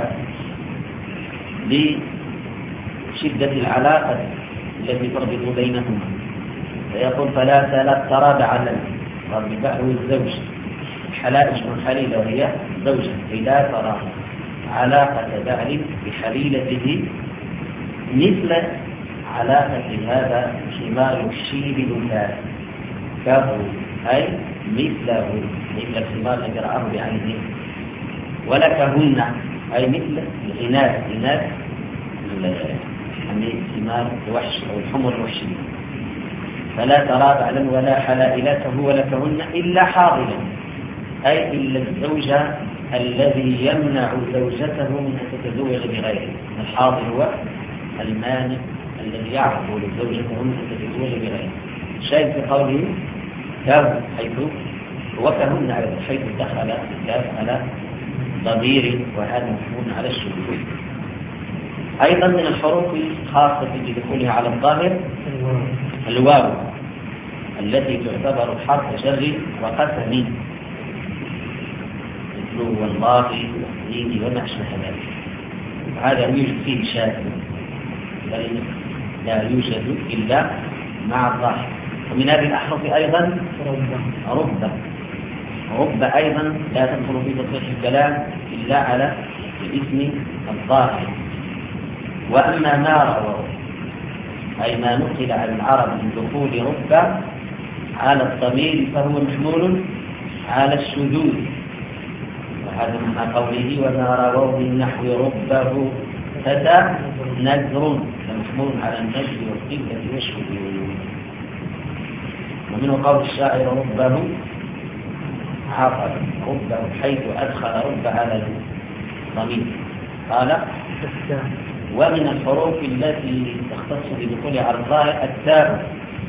لشدة العلاقة التي تربط بينهما. فيقول: فلا ترى بعلا، ربطه الزوج، حلائل من حليلة وهي زوجة، لا ترى علاقة بعل بحليلته مثل علاقة هذا الحمار الوحشي بأنثاه، كفو أي مثله، مثل الحمار الذي رآه بعينه. ولكهن أي مثل الإناث، إناث يعني الحمار الوحش أو الحمر الوحشي. فلا ترى بعلا ولا حلائلته ولكهن إلا حاضنا، أي إلا الزوج الذي يمنع زوجته من أن تتزوج بغيره. الحاضر هو المانع الذي يعقل زوجته من أن تتزوج بغيره. شاهد في قوله كهن، حيث وكهن أيضا، حيث دخل الكاف على ضمير، وهذا محمول على الشذوذ. أيضا من الحروف الخاصة بدخولها على الظاهر الواو، التي تعتبر حرف جر وقسم، مثل والله والدين وما أشبه ذلك. هذا يوجد فيه شاذ، بل لا يوجد إلا مع الظاهر. ومن هذه الأحرف أيضا رب، رب أيضا لا تدخل في تصريح الكلام إلا على الاسم الظاهر. وأما ما روى أي ما نقل عن العرب من دخول رب على الضمير فهو محمول على الشذوذ، وهذا معنى قوله: وما رووا من نحو ربه فتى نذر، محمول على النجد والقلة والشذوذ. ومنه قول الشاعر: ربه عقل، ربه حيث أدخل رب على الضمير. قال: ومن الحروف التي تختص بدخول على الظاهر التاء،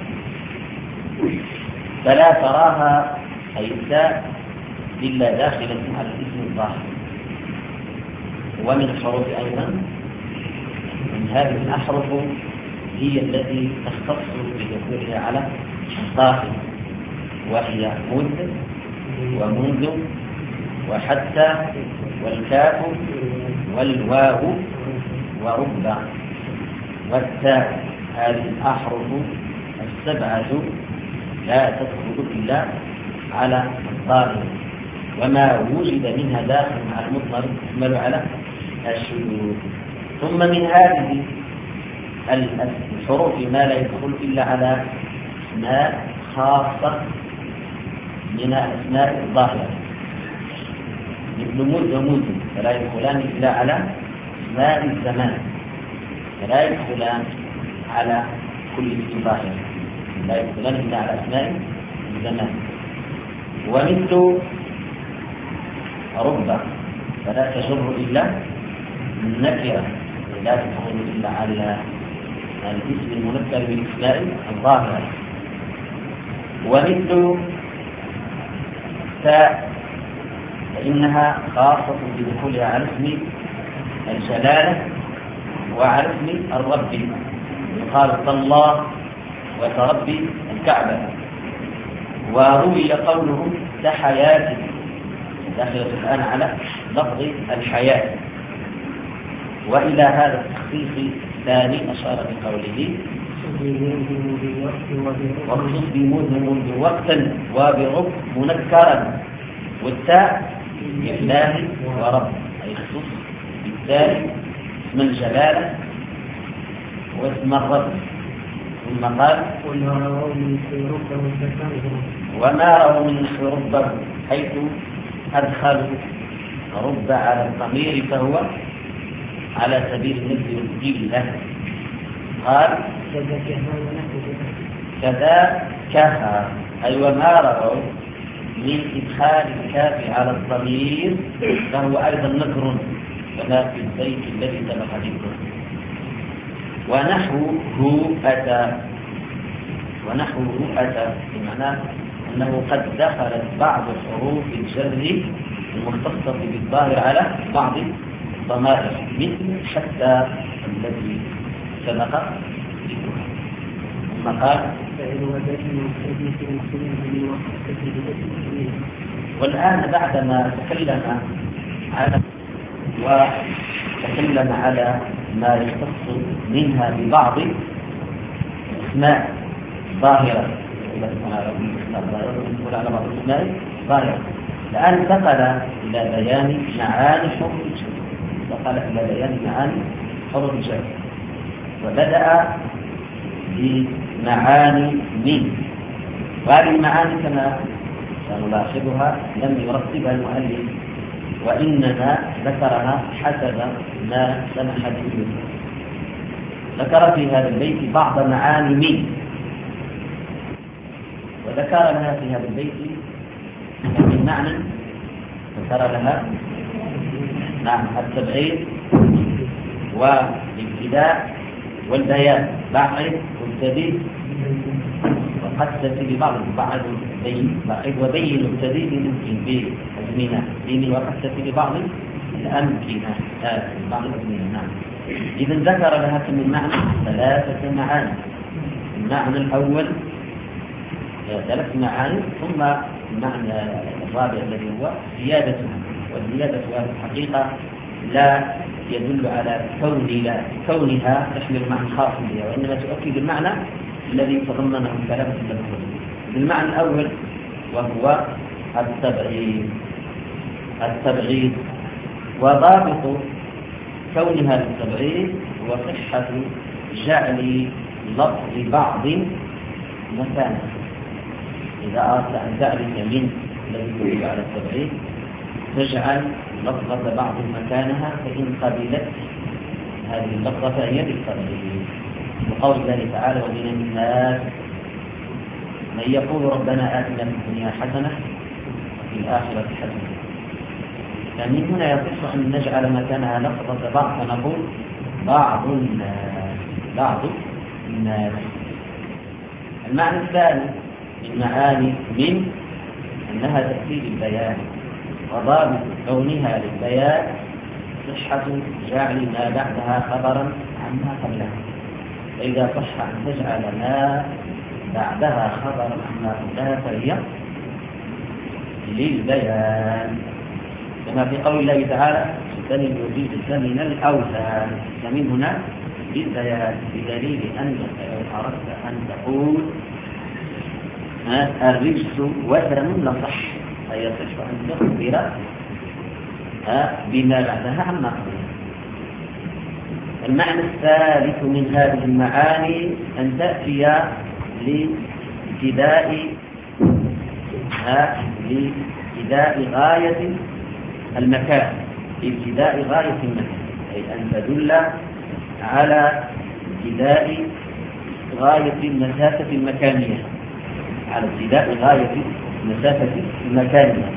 فلا تراها أي التاء إلا داخلة على الاسم الظاهر. ومن الحروف أيضا من هذه الأحرف هي التي تختص بدخولها على الظاهر، وهي منذ ومنذ وحتى والكاف والواو ورب والتاء. هذه الأحرف السبعة لا تدخل إلا على الظاهر، وما وجد منها داخل مع المضمر يحمل على الشذوذ. ثم من هذه الحروف ما لا يدخل إلا على أسماء خاصة من أسماء الظاهرة، مثل مد ومد، فلا يدخلان إلا على أسماء الزمان، فلا يدخلان على كل اسم ظاهر، لا يدخلان إلا على أسماء الزمان. ومثل رب فلا تجر إلا النكرة، لا تدخل إلا على الاسم المنكر بالاسماء الظاهرة. ومثل تاء فإنها خاصة بدخولها على اسم الجلالة وعلى اسم الرب، يقال الله وتربي الكعبة. وروي قوله تحياتي، داخلة الآن على لفظ الحياة، وإلى هذا التخصيص الثاني أشار بقوله واخصص بمذنب بوقتا وبرب منكرا والتاء إفلاه ورب أي خصوص بالتالي اسم الجلالة واسم الرب ثم قال وما رأوا من نحو ربه حيث أدخلوا رب على الضمير فهو على سبيل النفي والدلة قال كذا كها أي وما رأوا من إدخال الكاف على الضمير فهو أيضا نكر كما في البيت الذي سبق ذكره ونحوه أتى ونحوه أتى بمعنى أنه قد دخلت بعض حروف الجر المختصة بالظاهر على بعض الضمائر مثل حتى الذي سبق ذكره ثم قال والآن بعدما تكلم على وتكلم على ما يختص منها ببعض الأسماء ظاهرة على بعض الأسماء ظاهرة الآن انتقل إلى بيان معاني حروف الجر انتقل إلى بيان معاني حروف الجر وبدأ بمعاني من وهذه المعاني كما سنلاحظها لم يرتبها المؤلف وإنما ذكرها حسب ما سمح به ذكر في هذا البيت بعض معاني من وذكر لها في هذا البيت من معنى ذكر لها نعم التبعيد والابتداء والبيان بعد والتبيين وقد تأتي ببعض بعض بين بعد وبين التبيين ممكن بأزمنة بين وقد تأتي ببعض الأمكنة آه بعض الأزمنة نعم. إذا ذكر لها من معنى ثلاثة معاني. المعنى الأول ثلاث معاني ثم المعنى الرابع الذي هو زيادتها والزيادة في الحقيقة لا يدل على كون لا كونها تحمل معنى خاص بها وإنما تؤكد المعنى الذي تضمنه الكلام في اللفظ. المعنى الأول وهو التبعيد التبعيد وضابط كونها للتبعيد وصحة جعل لفظ بعض مكانه. إذا أردت أن تعرف من الذي يدل على التبعيد تجعل لفظة بعض مكانها فإن قبلت هذه اللفظة فهي للتبعيد. وقول الله تعالى ومن الناس من يقول ربنا آتنا في الدنيا حسنة وفي الآخرة حسنة. فمن هنا يصح أن نجعل مكانها لفظة بعض فنقول بعض الناس بعض الناس. المعنى الثاني من معاني من أنها تأتي للبيان وضابط كونها للبيان صحة جعل ما بعدها خبرا عما قبلها. فإذا صح أن تجعل ما بعدها خبرا عما قبلها فهي للبيان كما في قول الله تعالى اجتنبوا الرجس من الأوثان. فمن هنا للبيان بدليل أنك لو أردت أن تقول الرجس وثن لصح أي يصح أن تخبر بما بعدها عما قبلها. المعنى الثالث من هذه المعاني أن تأتي لابتداء لابتداء غاية المكان ابتداء غاية المكان أي أن تدل على ابتداء غاية المسافة المكانية على ابتداء غاية المسافة المكانية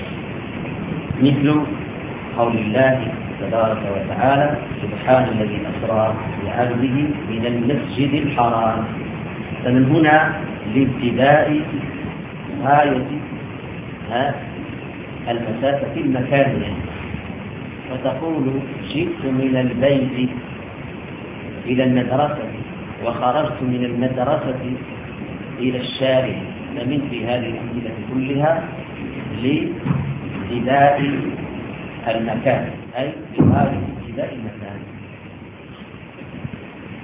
مثل قول الله تبارك وتعالى سبحان الذي أسرى بعبده من المسجد الحرام. فمن هنا لابتداء غاية المسافة المكانية فتقول جئت من البيت إلى المدرسة وخرجت من المدرسة إلى الشارع. فمن في هذه الأمثلة كلها لابتداء المكان أي لغاية ابتداء المكان.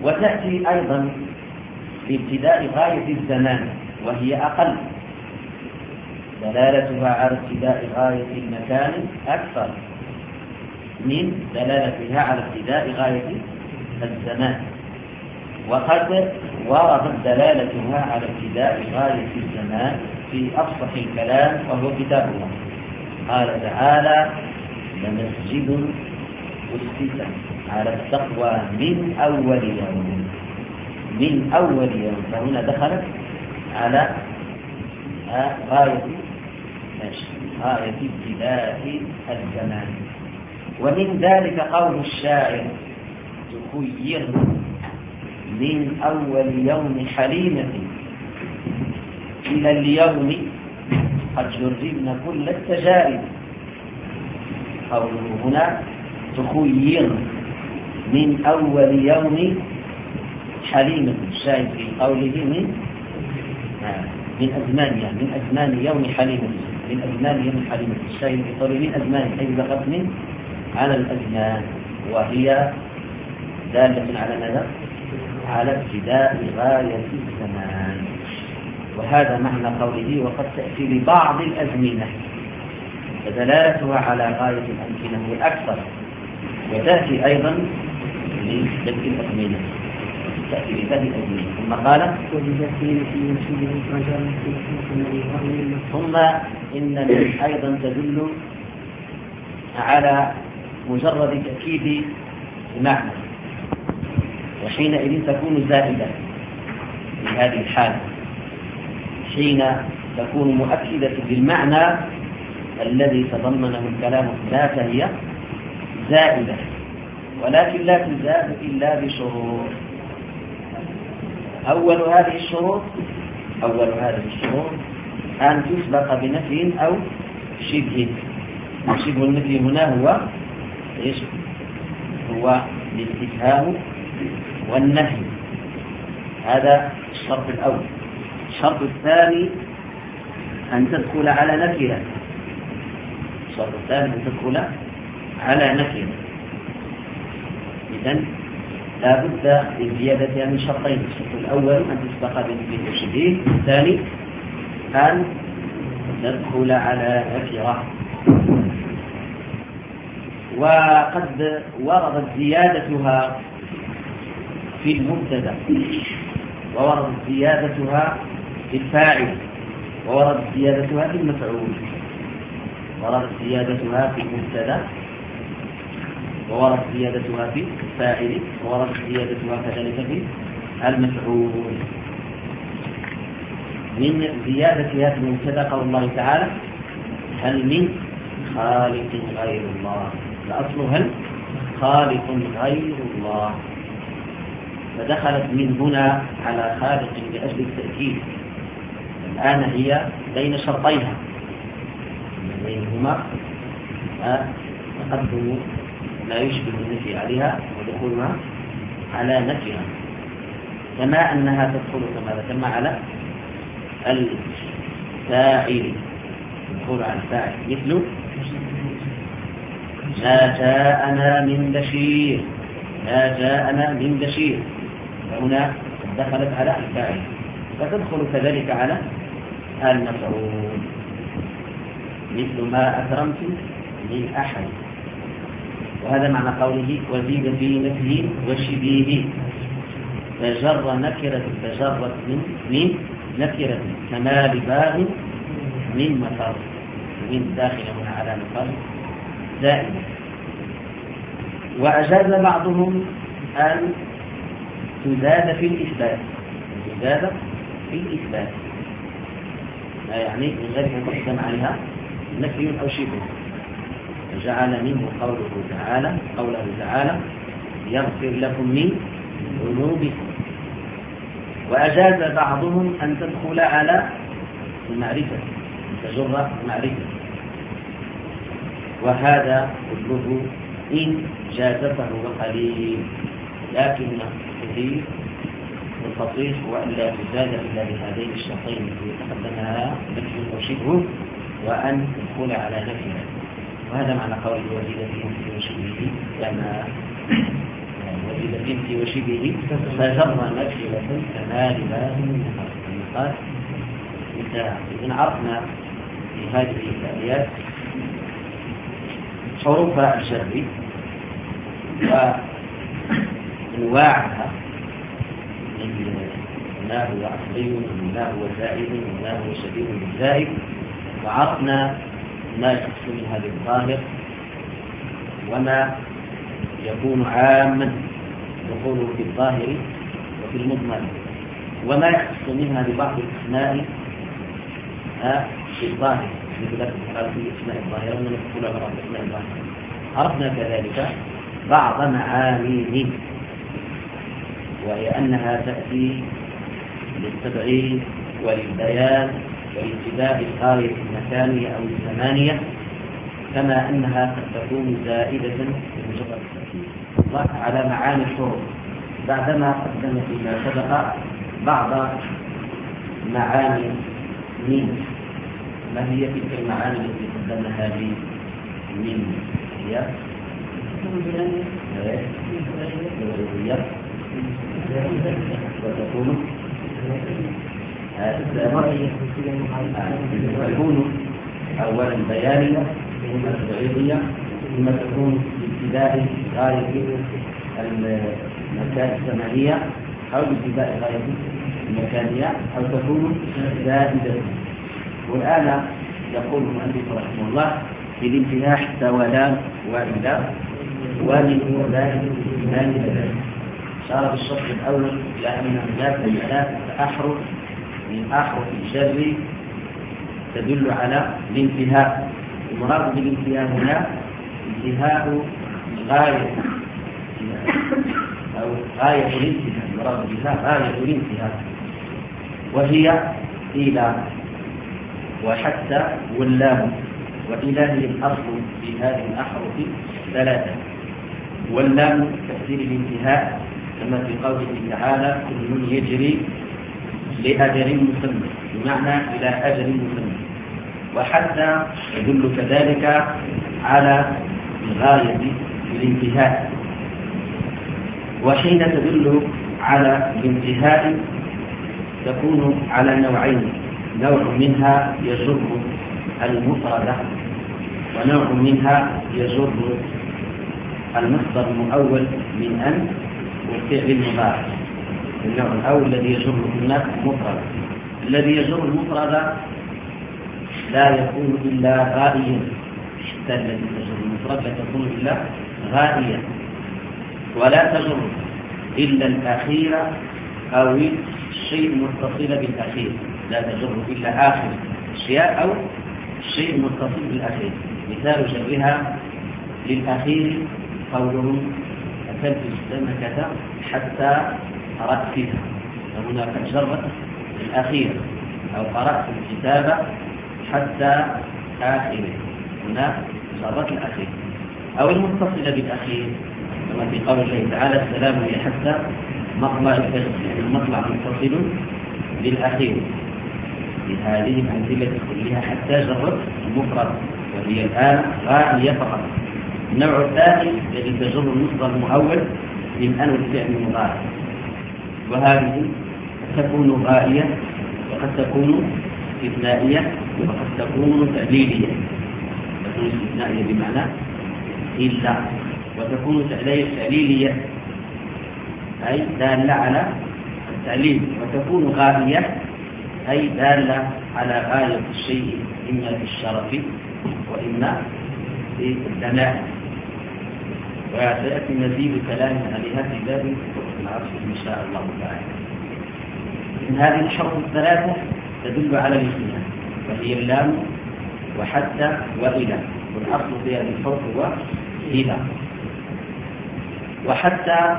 وتأتي أيضا في ابتداء غاية الزمان وهي أقل، دلالتها على ابتداء غاية المكان أكثر من دلالتها على ابتداء غاية الزمان. وقد وردت دلالتها على ابتداء غاية الزمان في أفصح الكلام وهو كتاب الله. قال تعالى: لمسجد أسس على التقوى من أول يوم، من أول يوم، فهنا دخلت على غاية غاية ابتداء الزمان. ومن ذلك قول الشاعر: تخير من أول يوم حليمة إلى اليوم قد جربنا كل التجارب. قوله هنا تخير من أول يوم حليمة، الشاهد في قوله من من أزمان، يعني من أزمان يوم حليمة، من أزمان يوم حليمة، الشاهد في قوله من أزمان أي ذكرت من على الأزمان، وهي دالة على ماذا؟ على ابتداء غاية الزمان. وهذا معنى قوله: وقد تأتي لبعض الأزمنة، فدلالتها على غاية الأمكنة هي أكثر، وتأتي أيضا لبدء الأزمنة، تأتي لبدء الأزمنة. ثم قال: ثم إن أيضا تدل على مجرد تأكيد المعنى، وحينئذ تكون زائدة في هذه الحالة، حين تكون مؤكدة بالمعنى الذي تضمنه الكلام لا فهي زائدة، ولكن لا تزاد إلا بشروط. أول هذه الشروط أول هذه الشروط أن تسبق بنفي أو شبه. شبه النفي هنا هو إيش؟ هو الاستفهام والنهي، هذا الشرط الأول. الشرط الثاني أن تدخل على نكرة، الشرط الثاني أن تدخل على نكرة. إذن لا بد من زيادتها من شرطين: الشرط الأول أن تسبق بنفي وشبه، الثاني أن تدخل على نكرة. وقد وردت زيادتها في المبتدا، ووردت زيادتها في الفاعل، ووردت زيادتها في المفعول. وردت زيادتها في المبتدا، ووردت زيادتها في الفاعل، ووردت زيادتها كذلك في المفعول. من زيادتها في المبتدا قول الله تعالى: هل من خالق غير الله. الأصل هل خالق غير الله، فدخلت من هنا على خالق لأجل التأكيد. الآن هي بين شرطيها، بينهما تقدم لا يشبه النفي عليها ودخولها على نفيها، كما أنها تدخل كما ذكرنا على الفاعل، تدخل على الفاعل، مثل لا جاءنا من بشير، لا جاءنا من بشير، فهنا دخلت على الفاعل، فتدخل كذلك على المفعول، مثل ما أكرمت من أحد. وهذا معنى قوله: وزيد في نفيه وشبيه، فجر نكرة تجرت من من نكرة كما لباغ من مفر، من داخل هنا على مفر زائد. وأجاز بعضهم أن تزاد في الإثبات، تزاد في الإثبات، يعني من غير أن تقدم عليها نفي أو شبه، فجعل منه قوله تعالى قوله تعالى: يغفر لكم من ذنوبكم. وأجاز بعضهم أن تدخل على المعرفة، تجر معرفة، وهذا كله إن جازته وقليل، لكن كثير والفصيح هو أن لا تزاد إلا بهذين الشرطين التي تقدمها نفي أو شبه، وأن تدخل على نفيها. وهذا معنى قوله: وزيد في نفسه وشبهه، كما إلى البنت وشبهه فجر مكشلة كما لباس النقاط انتهى. إذن عرفنا في هذه الآيات حروف الجر وأنواعها من ما هو أصلي وما هو زائد وما هو شبيه بالزائد، وعرفنا ما يخص منها بالظاهر وما يكون عاما دخوله في الظاهر وفي المضمر، وما يخص منها ببعض الأسماء في الظاهر مثل الحلال في أسماء الظاهرة ومن يدخل على بعض الأسماء الظاهرة. عرفنا كذلك بعض معانيه، وهي أنها تأتي للتبعيد وللبيان ولاتباع الغاية المكانية أو الزمانية، كما أنها قد تكون زائدة بمجرد التأكيد على معاني الحروف، بعدما قدمنا فيما سبق بعض معاني من. ما هي تلك المعاني التي قدمناها من؟ هي الغيبية وتكون تكون أولا بيانية ثم تبعيضية ثم تكون بابتداء غاية المكان الزمنية أو بابتداء غاية المكانية أو تكون زائدة. والآن يقول المؤلف رحمه الله في الانتهاء حتى ولام وإلى ومن ذلك الإيمان بذلك. أشار بالشرط الأول إلى أن هناك ثلاثة أحرف من أحرف الجر تدل على الانتهاء. المراد بالانتهاء هنا انتهاء غاية أو غاية الانتهاء، المراد بها غاية الانتهاء، وهي إلى وحتى واللام. وإلى هي الأصل في هذه الأحرف ثلاثة، واللام تفسير الانتهاء كما في قوله تعالى كل يجري لأجل مسمى، بمعنى إلى أجل مسمى. وحتى يدل كذلك على الغاية الانتهاء. وحين تدل على الانتهاء تكون على نوعين، نوع منها يجر المفرد ونوع منها يجر المصدر المؤول من أن والفعل المضارع. النوع الأول الذي يجر المفرد، الذي يجر المفرد لا يكون إلا غائيا، حتى الذي يجر المفرد لا تكون إلا غائيا، ولا تجر إلا الأخير أو الشيء المتصل بالأخير، لا تجر إلا آخر الأشياء أو الشيء المتصل بالأخير. مثال جرها للأخير قولهم أكلت السمكة حتى قرأت فيها، فهنا قد جرت الأخير، أو قرأت الكتاب حتى آخره، هنا جرت الأخير. أو المتصل بالأخير كما في قول الله تعالى السلام هي حتى مطلع الفجر، يعني المطلع متصل بالأخير. في هذه الأمثلة كلها حتى جرت المفرد، وهي الآن غائية فقط. النوع الثاني الذي تجر المصدر المؤول من أن الفعل المضارع، وهذه قد تكون غائية وقد تكون استثنائية وقد تكون تعليلية. تكون استثنائية بمعنى إلا، وتكون تعليلية أي دالة على التعليل، وتكون غائية أي دالة على غاية الشيء إما في الشرف وإما في الدناء. وسيأتي مزيد كلام عليها في باب العصر إن شاء الله تعالى. إن هذه الحروف الثلاثة تدل على الانتهاء، وهي اللام وحتى وإلى، والأصل في هذه الحروف هو إلى. وحتى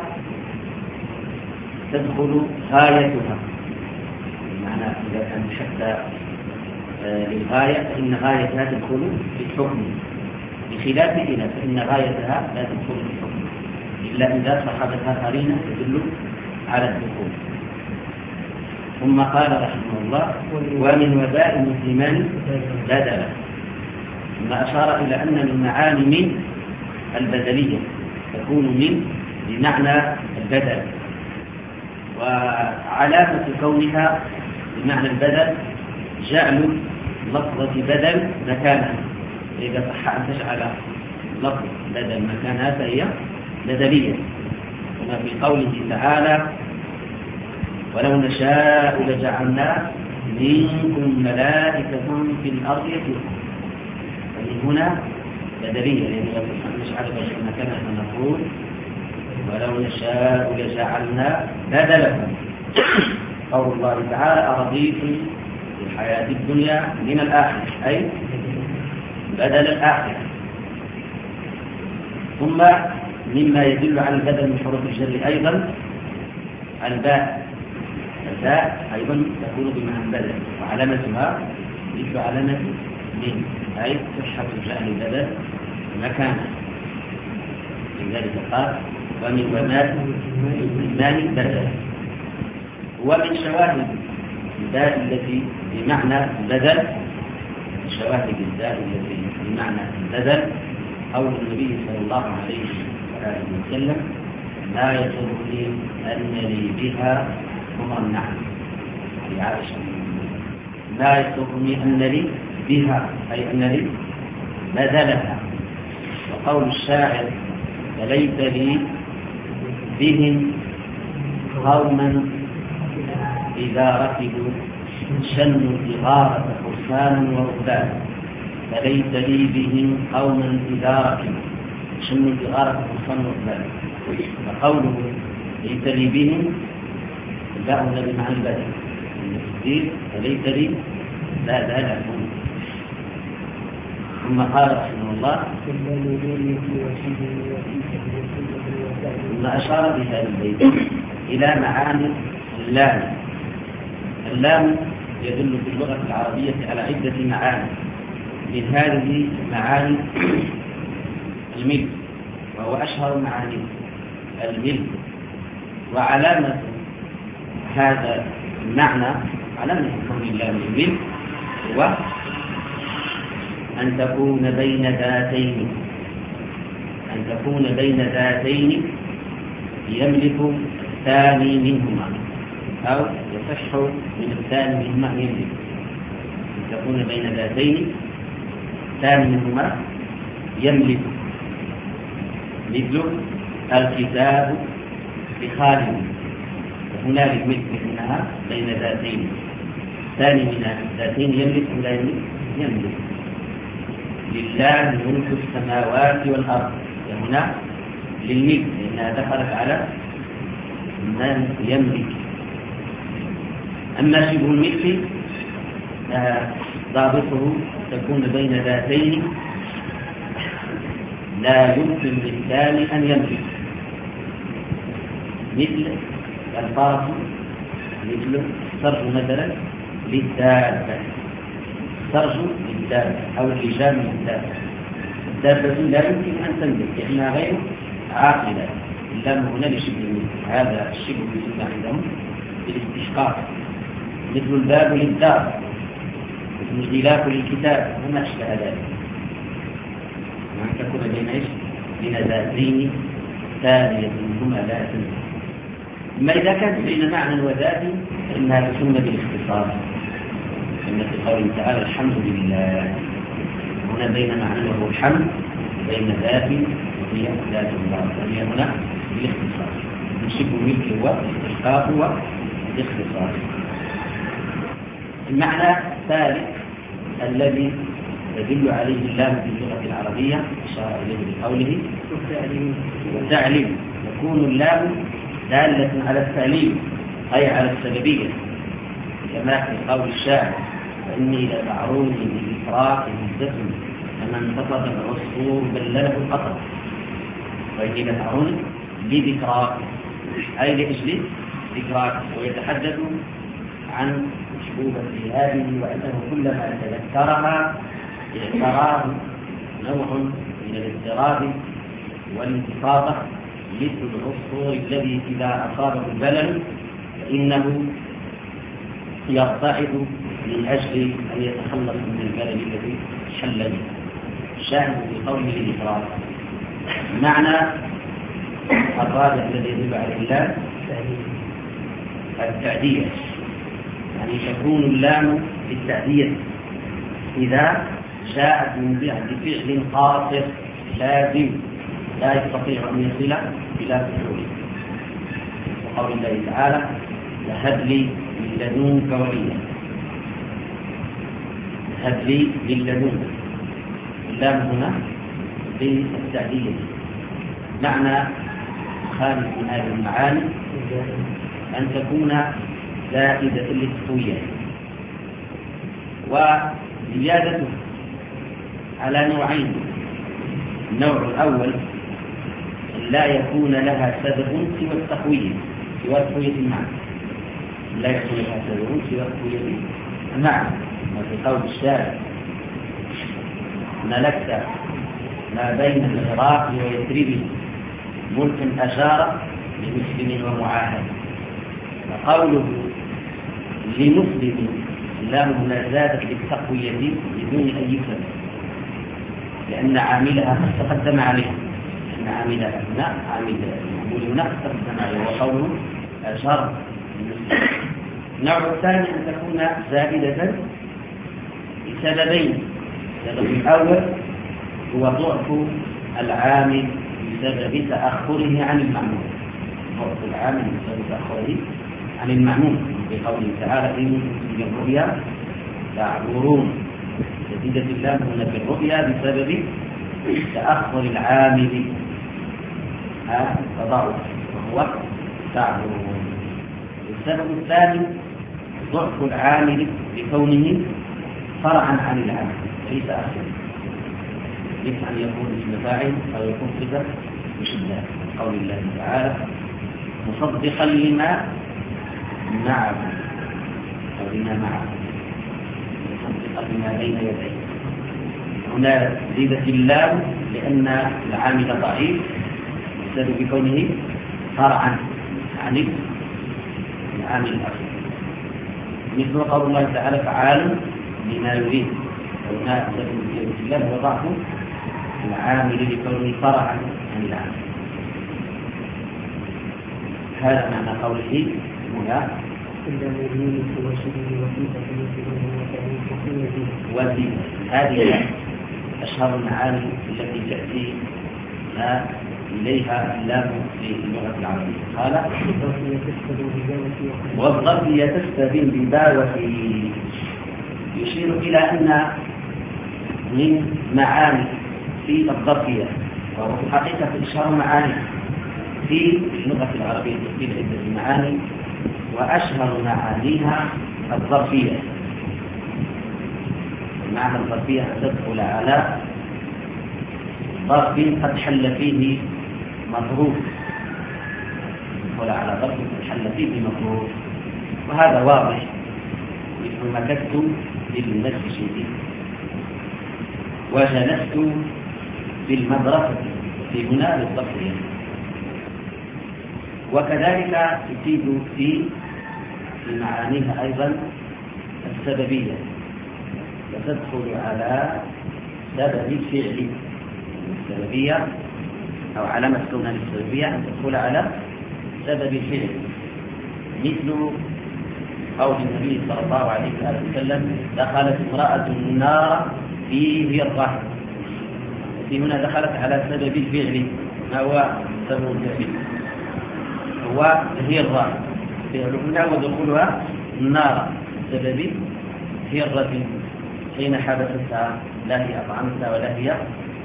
تدخل غايتها، بمعنى إذا كان حتى للغاية فإن غايتها تدخل في الحكم، بخلاف إلى فإن غايتها لا تدخل في الحكم إلا إذا صحبتها قرينة تدل على الدخول. ثم قال رحمه الله ومن وباء مسلمان بدلا، ثم أشار إلى أن من معاني من البدلية تكون من بمعنى البدل. وعلامة كونها بمعنى البدل جعل لفظة بدل مكانها. إذا صح أن تجعل لفظ بدل مكانها فهي بدلية، كما في قوله تعالى ولو نشاء لجعلنا منكم ملائكة في الأرض يسيرون. فمن هنا بدلية، لأن لو نجعل بدل مكانها فنقول ولو نشاء لجعلنا بدلكم. قول الله تعالى أرضيتم الحياة الدنيا من الآخرة، أي بدل الآخرة. ثم مما يدل على البدل من حروف الجر أيضا الباء. الباء أيضا تكون بمعنى البدل، وعلامتها مثل علامة من، أي صحة جعل البدل مكانه. لذلك قال ومن ومات المال بدل. ومن شواهد الباء التي بمعنى البدل، شواهد الباء التي بمعنى البدل قول النبي صلى الله عليه وآله وسلم لا يضرني أن لي بها ثم النعم. لعائشة لا يضرني أن لي بها، أي أن لي بدلها. وقول الشاعر فليس لي بهم قوما إذا ركبوا شنوا الإغارة فرسانا ورهبانا. فليس لي بهم قوما إذا ركبوا شنوا الإغارة فرسانا ورهبانا. فقوله ليس لي بهم باء الذي مع البدل فليس لي بدلهم. ثم قال رحمه الله ثم أشار بهذا البيت إلى معاني اللام. اللام يدل في اللغة العربية على عدة معاني. من هذه المعاني الملك، وهو أشهر معاني الملك. وعلامة هذا المعنى علامة كون اللام الملك هو أن تكون بين ذاتين، أن تكون بين ذاتين يملك الثاني منهما، أو يصح من الثاني منهما يملك. أن تكون بين ذاتين الثاني منهما يملك، مثل الكتاب بخالد. هنالك ملك منها بين ذاتين، ثاني من الذاتين يملك ولا يملك؟ يملك. لله ملك السماوات والأرض، هنا للملك لأنها دخلت على من يملك. أما شبه الملك ضابطه تكون بين ذاتين لا يمكن للثاني أن يملك، مثل الفرس، مثل السرج مثلا للدابة، السرج للدابة أو اللجام للدابة. الدابة لا يمكن أن تملك لأنها غير عاقلة. اللام هنا لشبه الملك، هذا الشبه يسمى عندهم بالاستشقاق. مثل الباب للدار، مثل الغلاف للكتاب، وما أشبه ذلك. أن تكون بين إيش؟ بين ذاتين ثانية منهما لا تملك. أما إذا كانت بين معنى وذات فإنها تسمى بالاختصار، إن في قوله تعالى الحمد لله. هنا بين معنى وهو الحمد، بين ذات وهي ذات الله، وهي هنا بالاختصار. شبه الملك هو الاستشقاق والاختصار. المعنى الثالث الذي يدل عليه اللام في اللغة العربية أشار إليه بقوله والتعليم. يكون اللام دالة على التعليم أي على السببية، كما في قول الشاعر فإني لتعروني بإفراط الدفن كما انتصف العصفور بلله القطر. فإني لتعروني بذكراك أي لأجل ذكراك. ويتحدث عن مشبوبة هذه وأنه كلما تذكرها اعتراه نوع من الاضطراب والانتفاضة، مثل العصفور الذي إذا أصابه البلل فإنه يرتعد من أجل أن يتخلص من البلل الذي حل به. الشاهد في قوله الإفراد معنى الرابع الذي يجب عليه اللام التعدية، يعني تكون اللام للتعدية إذا جاءت من بعد فعل قاصر لازم لا يستطيع أن يصل إلى فعله، وقول الله تعالى هب لي من لدنك وليا، هب لي من لدنك، اللام هنا للتعدية. معنى خامس من هذه المعاني أن تكون زائدة للتقوية، وزيادته على نوعين. النوع الأول لا يكون لها سبب سوى التقوية، سوى تقوية المعنى، لا يكون لها سبب سوى تقوية المعنى. وفي قول الشاعر ملكت ما بين العراق ويثرب ملك أشار لمسلم ومعاهد. فقوله لمسلم اللام هنا زادت للتقوية بدون أي سبب، لأن عاملها قد تقدم عليه، لأن عاملها هنا عامل المعمول هنا قد تقدم عليه، وقوله أشار. النوع الثاني أن تكون زائدة لسببين. السبب الأول هو ضعف العامل بسبب تأخره عن المعمول، ضعف العامل بسبب تأخره عن المعمول، بقوله تعالى إن كنتم بالرؤيا تعبرون، جديدة اللام هنا بالرؤيا بسبب تأخر العامل فضعف وهو تعبرون. السبب الثاني ضعف العامل بكونه فرعا عن العامل ليس أصلا، ليس أن يكون اسم فاعل أو يكون صفة بشدة. قول الله تعالى مصدقا لما معه أو لما معه، مصدقا لما بين يديه. هنا زيدت اللام لأن العامل ضعيف بسبب كونه فرعا عن العامل الأصلي، مثل قول الله تعالى فعال لما يريد. هنا سبب زيادة اللام هو ضعف العامل لكونه فرعا عن العامل. هذا معنى قوله هنا وزيد. هذه أشهر المعاني التي تأتي إليها اللام في اللغة العربية. قال والظرفية تستبين بباوة، يشير إلى أن من معاني في الظرفية، وهو في حقيقة إشهار معاني في اللغة العربية في عدة معاني، وأشهر معانيها الظرفية. معنى الظرفية أن تدخل على ظرف قد حل فيه مظروف، تدخل على ظرف قد حل فيه مظروف، وهذا واضح، مثل مكثت بالمسجد وجلست بالمدرسة في هنا للظرفية. وكذلك تفيد في معانيها أيضا السببية، وتدخل على سبب الفعل. السببية أو علامة كونها للسببية أن تدخل على سبب الفعل، مثل قول النبي صلى الله عليه وسلم دخلت امرأة النار في هرة. في هنا دخلت على سبب الفعل، ما هو سبب الفعل؟ هو هرة، فعلها ودخولها النار بسبب هرة حين حبستها، لا هي أطعمتها ولا هي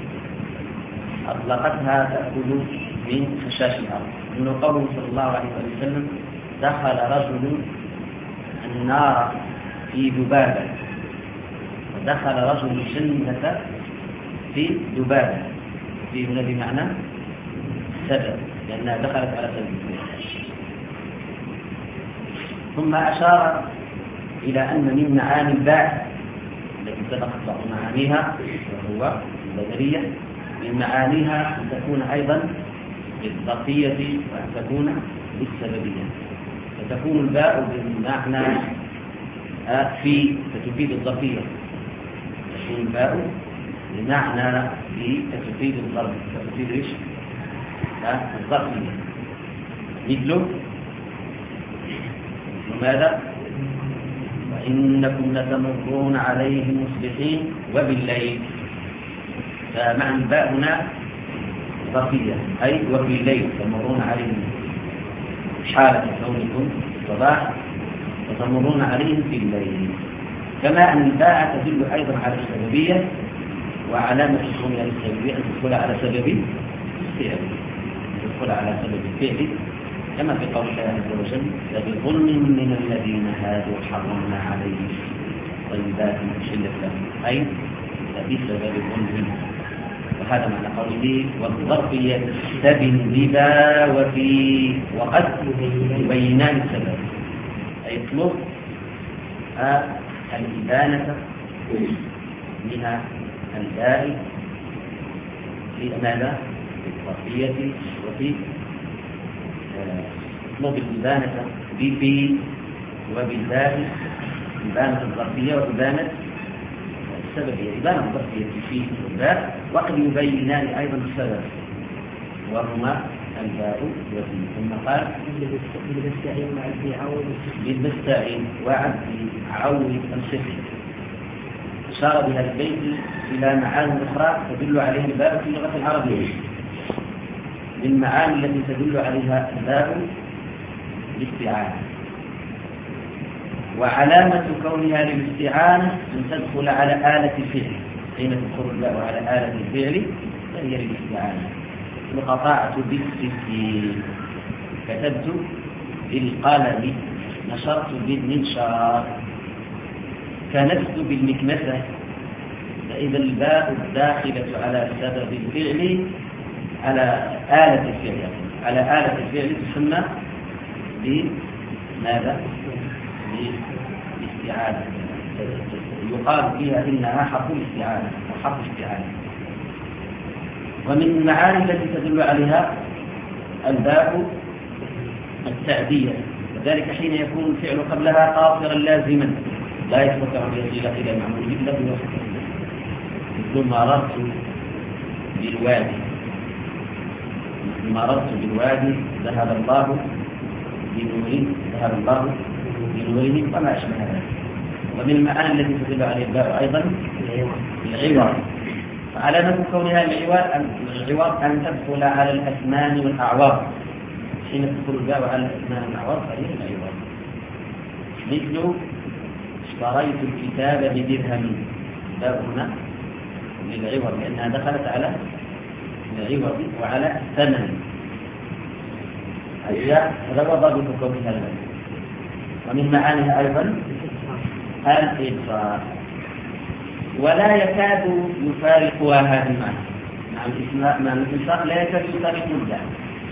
أطلقتها تأكل من خشاش الأرض. من قوله صلى الله عليه وسلم دخل رجل النار في ذبابة، ودخل رجل الجنة في ذبابة، في هنا بمعنى سبب، لأنها دخلت على سبب. ثم أشار إلى أن من معاني الباء التي سبقت بعض معانيها وهو البدرية، من معانيها أن تكون أيضا بالظرفية وأن تكون بالسببية. فتكون الباء بمعنى في فتفيد الظرفية، تكون الباء بمعنى في فتفيد الظرف، فتفيد ايش؟ الظرفية مثل ماذا؟ وإنكم لتمرون عليهم مصبحين وبالليل. فمعنى الباء هنا ظرفية أي وبالليل تمرون عليهم حالة كونكم الصباح وتمرون عليهم في الليل. كما أن الباء تدل أيضا على السببية وعلامة كونها السببية أن تدخل على سبب الفعل تدخل على سبب الفعل كما في قول الله عز وجل فبظلم من الذين هادوا حرمنا عليهم طيبات أحلت لهم أي بسبب ظلم. وهذا معنى قوله والظرفية تستبن بذا وفي وقد يبينان السبب أي يطلب الإبانة من الباء في ماذا؟ في الظرفية وفي يطلب الإبانة بفي وبالباء إبانة الظرفية وإبانة السببية. إبانة الظرفية في والباء وقد يبينان أيضا السبب وهما الباء وفي. ثم قال بالمستعين مع العود بالمستعين وعد عود الصفر. أشار بهذا البيت إلى معاني أخرى تدل عليه الباء في اللغة العربية من معاني التي تدل عليها الباء الاستعانة. وعلامة كونها للاستعانة أن تدخل على آلة الفعل. حين تدخل الباء على آلة الفعل فهي للاستعانة. قطعت بالسكين كتبت بالقلم نشرت بالمنشار كنست بالمكنسة. فإذا الباء الداخلة على سبب الفعل على آلة الفعل على آلة الفعل تسمى بماذا؟ بالاستعانة. يقال فيها إنها حرف الاستعانة وحرف استعانة. ومن المعاني التي تدل عليها الباء التعدية وذلك حين يكون الفعل قبلها قاصرا لازما لا يستطيع أن يصل إلى معمول إلا بواسطة. مثل مررت بالوادي مررت بالوادي ذهب الله بنوره ذهب الله بنوره وما أشبه ذلك. ومن المعاني التي تدل عليه الباء أيضا العوض. فعلامة كونها العوض أن تدخل على الأثمان والأعواض. حين تدخل الباء على الأثمان والأعواض فهي العوض. مثل اشتريت الكتاب بدرهم. الباء هنا للعوض لأنها دخلت على العوض وعلى الثمن. هذا هو ضابط كونها الباء. ومن معانيها أيضا الإبصار ولا يكاد يفارقها هذه المعنى. مع الإسماء مع الإنصاف لا يكاد يفارق الباء.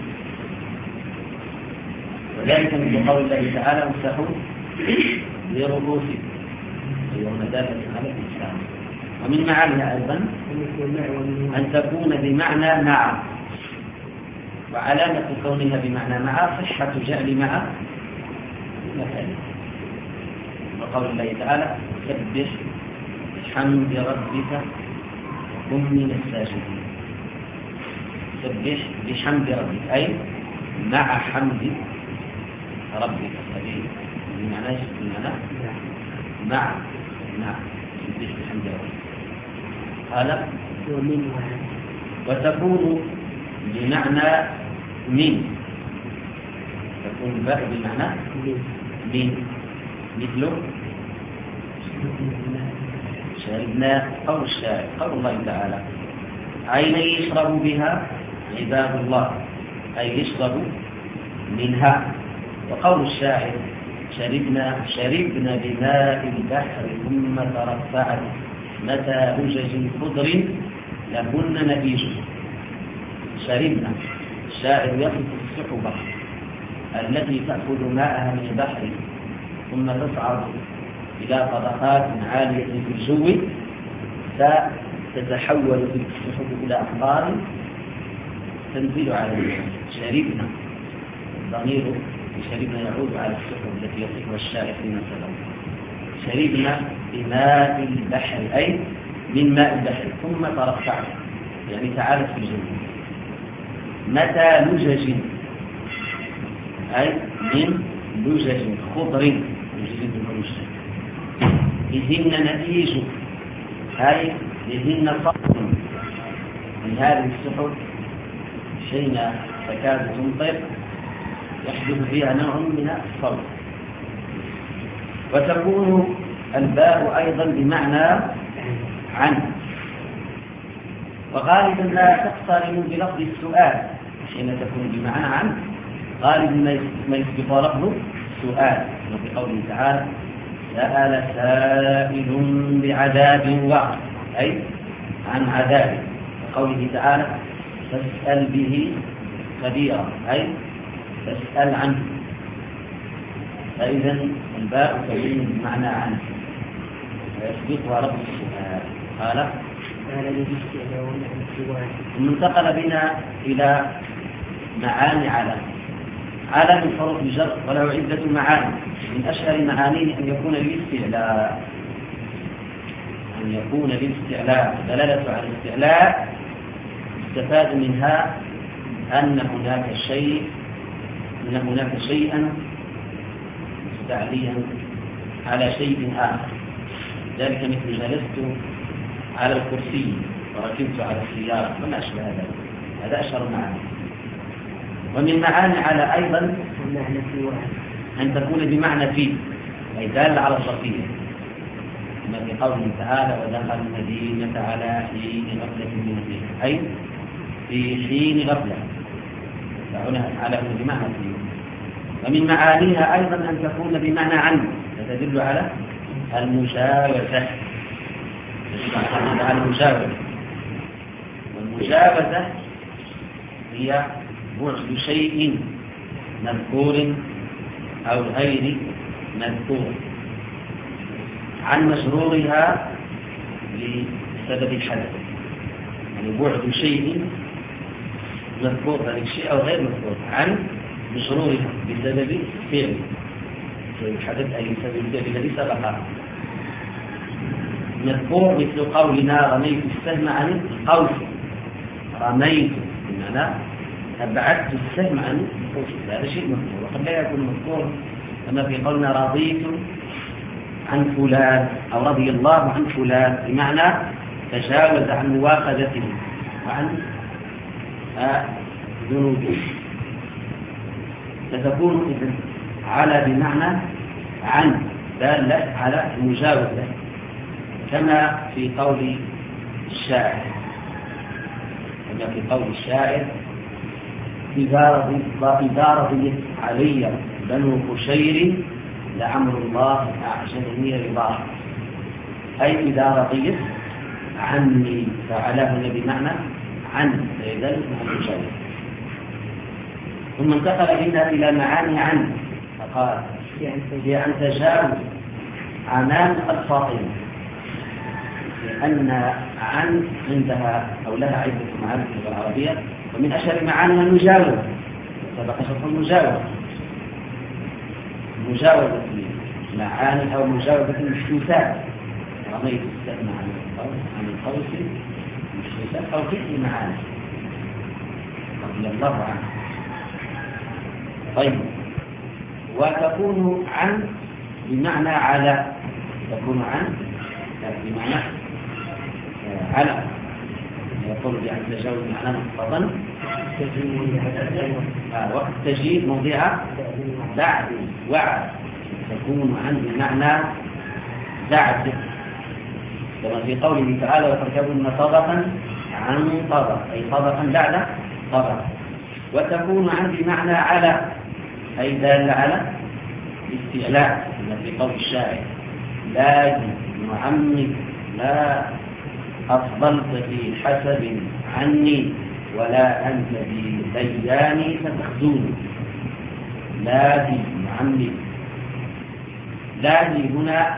وذلك من قول الله تعالى امسحوا برؤوسكم يوم دالة على الإسلام. ومن معانيها أيضا أن تكون بمعنى مع. وعلامة كونها بمعنى مع صحة جعل مع مثلا. وقول الله تعالى سبح بحمد ربك كن من الساجدين. سبح بحمد ربك أي مع حمد ربك. هذه بمعنى بمعنى مع مع سبح بحمد ربك. هذا وتكون بمعنى من. تكون الباء بمعنى من مثل شربنا قول الشاعر قول الله تعالى عينا يشرب بها عباد الله أي يشرب منها. وقول الشاعر شربنا شربنا بماء البحر ثم ترفعت متى هجج خضر لهن نبيج. شربنا الشاعر يصف السحبة التي تأخذ ماءها من البحر ثم تصعد إلى طبقات عالية في الجو فتتحول في السحب إلى أمطار تنزل على الجو. شربنا الضمير شربنا يعود على السحب التي يصفها الشاعر فيما سبق. شربنا بماء البحر أي من ماء البحر ثم ترفعت يعني تعالت في الجو. متى لجج أي من لجج خضر لجج الملوش إذن نتيج أي إذن صوت من هذه السحب حين تكاد تمطر يحدث فيها نوع من الصوت. وتكون الباء أيضا بمعنى عن، وغالبا لا تقترن بلفظ السؤال حين تكون بمعنى عن، غالبا ما يسبق لفظ سؤال وفي قوله تعالى سأل سائل بعذاب واقع أي عن عذاب، وقوله تعالى فاسأل به خبيرا أي فاسأل عنه. فإذا الباء تبين بمعنى عنه ويسبقها لفظ السؤال. قال ثم انتقل بنا إلى معاني على. على من حروف الجر وله عدة معاني، من أشهر معانيه أن يكون للاستعلاء، أن يكون للاستعلاء دلالة على الاستعلاء استفاد منها أن هناك شيء أن هناك شيئا مستعليا على شيء آخر، ذلك مثل جلست على الكرسي وركبت على السيارة وما أشبه ذلك، هذا أشهر معاني. ومن معاني على أيضا أن تكون بمعنى في أي دالة على الظرفية، كما في قوله تعالى ودخل المدينة على حين غفلة من الدين أي في حين غفلة، فهنا على بمعنى في. ومن معانيها أيضا أن تكون بمعنى عن، فتدل على المجاوزة، على المجاوزة. والمجاوزة هي بعد شيء مذكور أو غير مذكور عن مشرورها لسبب الحدث، يعني بعد شيء مذكور ذلك الشيء أو غير مذكور عن مشرورها بسبب فعل الحدث أي بسبب الفعل الذي سبقه. مذكور مثل قولنا رميت السهم عن القوس، رميت بمعنى أبعدت السهم عن القوس، هذا شيء مذكور. وقد لا يكون مذكور كما في قولنا رضيت عن فلان أو رضي الله عن فلان، بمعنى تجاوز عن مواخذته وعن ذنوبه. فتكون إذن على بمعنى عن دالة على المجاوزة، كما في قول الشاعر كما في قول الشاعر إذا رضيت علي بنو بشير لعمر الله أعجبني رضاه، أي إذا رضيت عني، فعلاه بمعنى عن ذلك مع المجاوزة. ثم انتقل بنا إلى معاني عن، فقال هي عن تجاوز عنان الفاطمة، لأن عن عندها أو لها عدة معاني في اللغة العربية، ومن أشهر معانيها المجاوزة، سبق شرح المجاوزة، مجاوزة معاني أو مجاوزة المشتوتات، رميت السهم عن القوس عن القوس المشتوتات أو كل معاني رضي الله عنه. طيب، وتكون عن بمعنى على، تكون عن بمعنى على، يقول بأن تجاوز معنى مخفضا وقت تجيب موضع بعد وعد، تكون عن بمعنى بعد، كما في قوله تعالى وتركبن طبقا عن طبق أي طبقا بعد طبق. وتكون عن بمعنى على أي دال على الاستعلاء، كما في قول الشاعر لا نعمك لا أفضلت في حسب عني ولا أنت بدياني فتخزوني. لا دي نعمك، لا دي هنا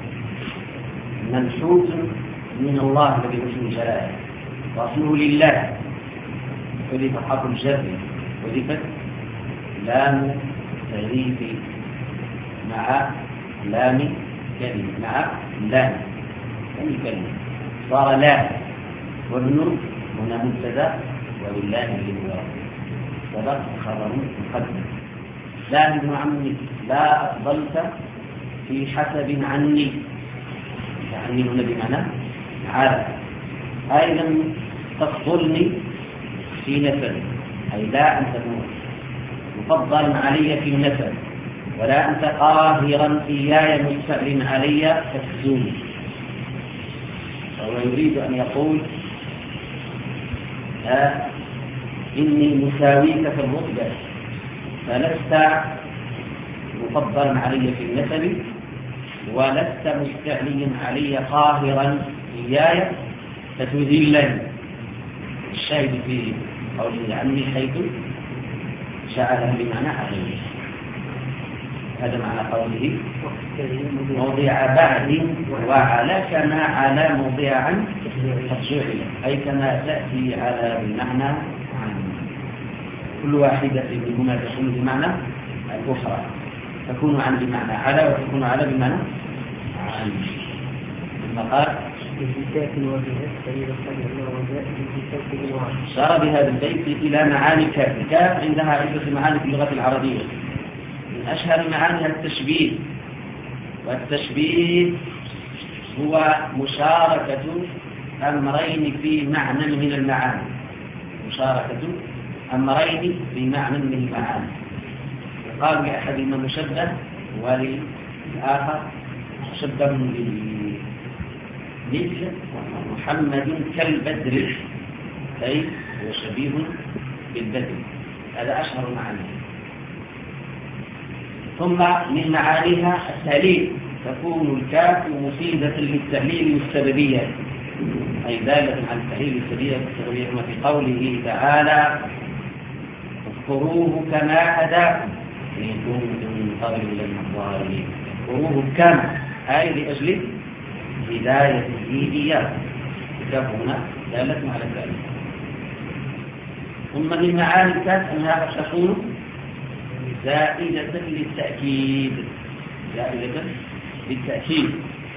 منحوت من الله الذي اسمه جلاله، واصله لله، حذف حرف الجر حذفت لام تغليف مع لام كلمة مع لام يعني كلمة صار لام، والنور هنا مبتدا ولله للمراد. سبق خبر مقدم. لا ابن عمي لا أفضلت في حسب عني، يعني هنا بمعنى على، أي لم تفضلني في نسب، أي لا أنت مفضل علي في النسب، ولا أنت قاهرا إياي مستعلم علي تفزوني. فهو يريد أن يقول آه إني مساويك في الرتبة، فلست مفضلا علي في النسب، ولست مستعليا علي قاهرا إياي فتذلني. الشاهد في قوله عني حيث جعلها بمعنى علي. هذا معنى قوله موضع بعد وعلى، كما على موضع عن ترجع إليه، أي كما تأتي على بمعنى عن. كل واحدة منهما تكون بمعنى الأخرى، تكون عن بمعنى على وتكون على بمعنى عن. ثم قال شار بهذا البيت إلى معاني كاف. الكاف عندها عدة معاني في اللغة العربية، من أشهر معانيها التشبيه، والتشبيه هو مشاركة أمرين في معنى من المعاني، مشاركة أمرين في معنى من المعاني. يقال لأحدهما مشبه وللآخر مشبه به، مثل محمد كالبدر، أي هو شبيه بالبدر. هذا أشهر معانيه. ثم من معانيها التهليل، تكون الكاف مفيدة للتهليل والسببية، أي دالة على التهليل والسببية والسببية، كما في قوله تعالى اذكروه كما هداكم إن كنتم من قبل لمن الضالين. اذكروه كما، أي لأجل هدايته إياكم، الكاف هنا دالة على ذلك. ثم من معاني الكاف أنها قد تكون زائدة للتأكيد، زائدة للتأكيد.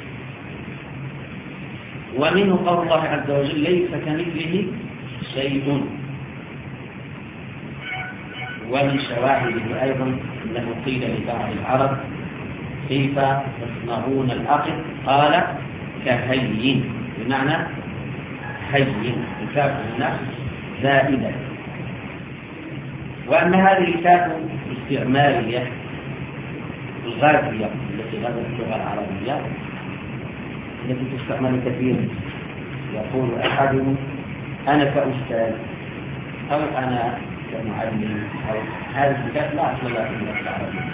ومنه قول الله عز وجل ليس كمثله شيء. ومن شواهده أيضا أنه قيل لبعض العرب كيف تصنعون الأقل؟ قال كهين، بمعنى هين، الكاف هنا زائدة. وأما هذه الكاف الاستعمالية الغازية التي غزت اللغة العربية التي تستعمل كثيرا، يقول أحدهم أنا كأستاذ أو أنا كمعلم، أو هذه الكاف لا أصل لها في اللغة العربية،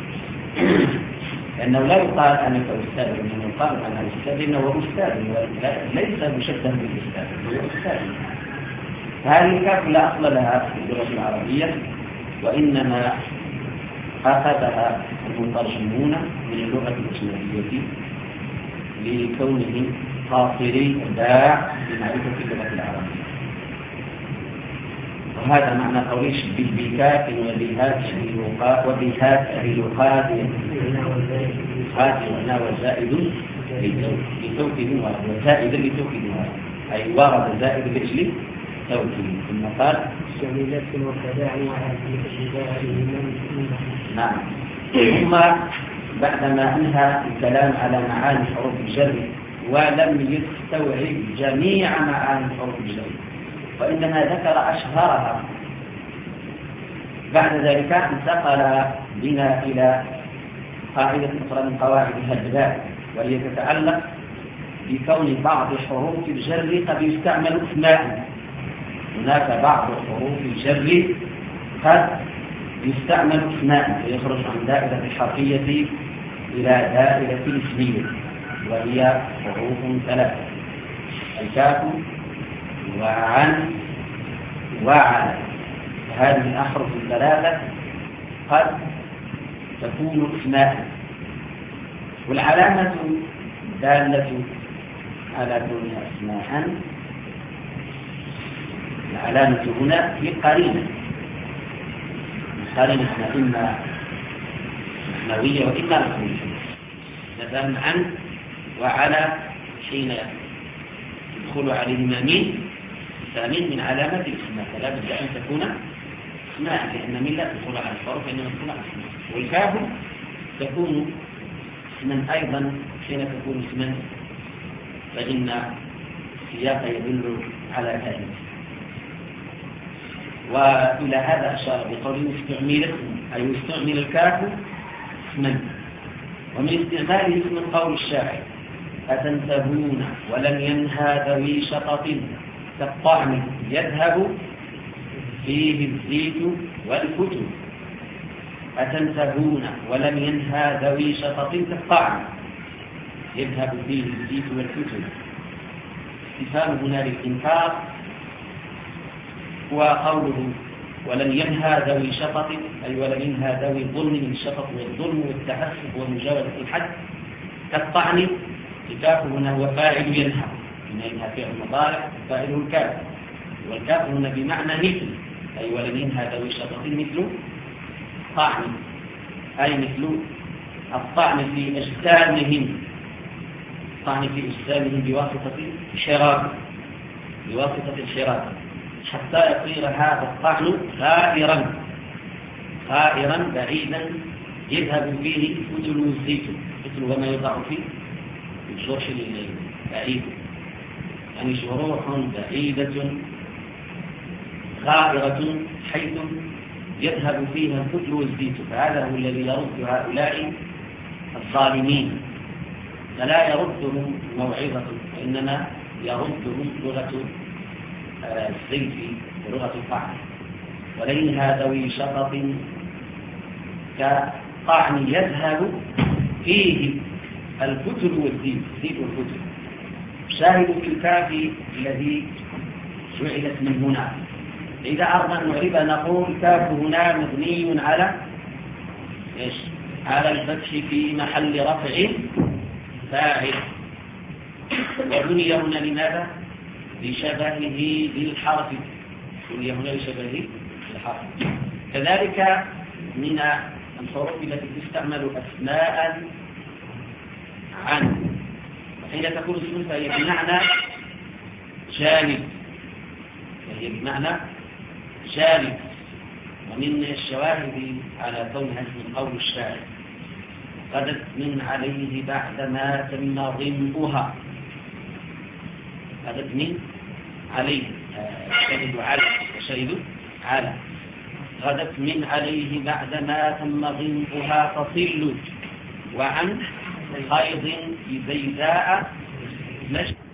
لأنه لا يقال أنا كأستاذ، إنه يقال أنا أستاذ، إنه هو أستاذ ليس مشبه بالأستاذ، هو أستاذ. هذه الكاف لا أصل لها في اللغة العربية، وإنما أخذها المترجمون من اللغة الأجنبية لكونهم قاصري الداع بمعرفة اللغة العربية. وهذا معنى قولي شبه بكاف وبهات وبهات هلوقات هات ونا وزائد لتوكيد وزائد لتوكيد، أي ورد زائد لأجل توكيد. ثم قال شميلات وكذاع نعم. ثم بعدما انهى الكلام على معاني حروف الجر ولم يستوعب جميع معاني حروف الجر، وإنما ذكر أشهرها، بعد ذلك انتقل بنا إلى قاعدة أخرى من قواعد الهجاء، وهي تتعلق بكون بعض حروف الجر قد يستعمل اسماء. هناك بعض حروف الجر قد يستعمل اسماء ويخرج عن دائرة الحرفية إلى دائرة الاسمية، وهي حروف ثلاثة: الكاف وعن وعلى. هذه الأحرف الثلاثة قد تكون اسماء، والعلامة دالة على كونها اسماء، العلامة هنا هي قرينة، قرينة إما معنوية وإما معنوية. مثلا عن وعلى حين يدخل عليهما من، فمن من علامة الاسماء، فلا بد أن تكون اسمان، لأن من لا تدخل على الحروف إنما تدخل على الاسمان. والكاف تكون اسما أيضا حين تكون اسما فإن السياق يدل على ذلك. وإلى هذا أشار بقوله استعملت، أي استعمل الكاف اسما. ومن استعماله اسم قول الشاعر أتنتهون ولم ينهى ذوي شطط كالطعم يذهب فيه الزيت والكتب. أتنتهون ولم ينهى ذوي شطط كالطعم يذهب فيه الزيت والكتب. استفهام هنا للإنكار. وقوله ولم ينهى ذوي شطط أي ولم ينهى ذوي الظلم من الشطط والظلم والتعسف ومجاوزة الحد. كالطعن الكاف هنا هو فاعل ينهى، إن ينهى فعل مضارع فاعله الكاف، والكاف هنا بمعنى مثل، أي ولم ينهى ذوي شطط مثل طعن، أي مثل الطعن في أجسامهم، الطعن في أجسامهم بواسطة الشراك، بواسطة الشراك حتى يصير هذا الطعن خائرا خائرا بعيدا يذهب فيه فتل الزيت، فتل وما يضع فيه الجرح البعيد، يعني جروح بعيدة غائرة حيث يذهب فيها الفتل والزيت. فهذا هو الذي يرد هؤلاء الظالمين، فلا يردهم موعظة وإنما يردهم لغة الزيت ولغة الطعن. ولينها ذوي شطط كطعن يذهب فيه الفتل والزيت، الزيت والفتل. شاهد في الكاف الذي جعلت من هنا. إذا أردنا نعرب نقول كاف هنا مبني على إيش؟ على الفتح في محل رفع فاعل. وبني هنا لماذا؟ لشبهه بالحرف، بني هنا لشبهه بالحرف. كذلك من الحروف التي تستعمل أثناء عن، وحين تكون اسم فهي بمعنى جانب، فهي بمعنى جانب. ومن الشواهد على كونها اسم قول الشاعر غدت من عليه بعدما تم ضمها، غدت من عليه شهد على شهد على غدت من عليه بعدما تم ضمها تصل وعن خيض بزيداء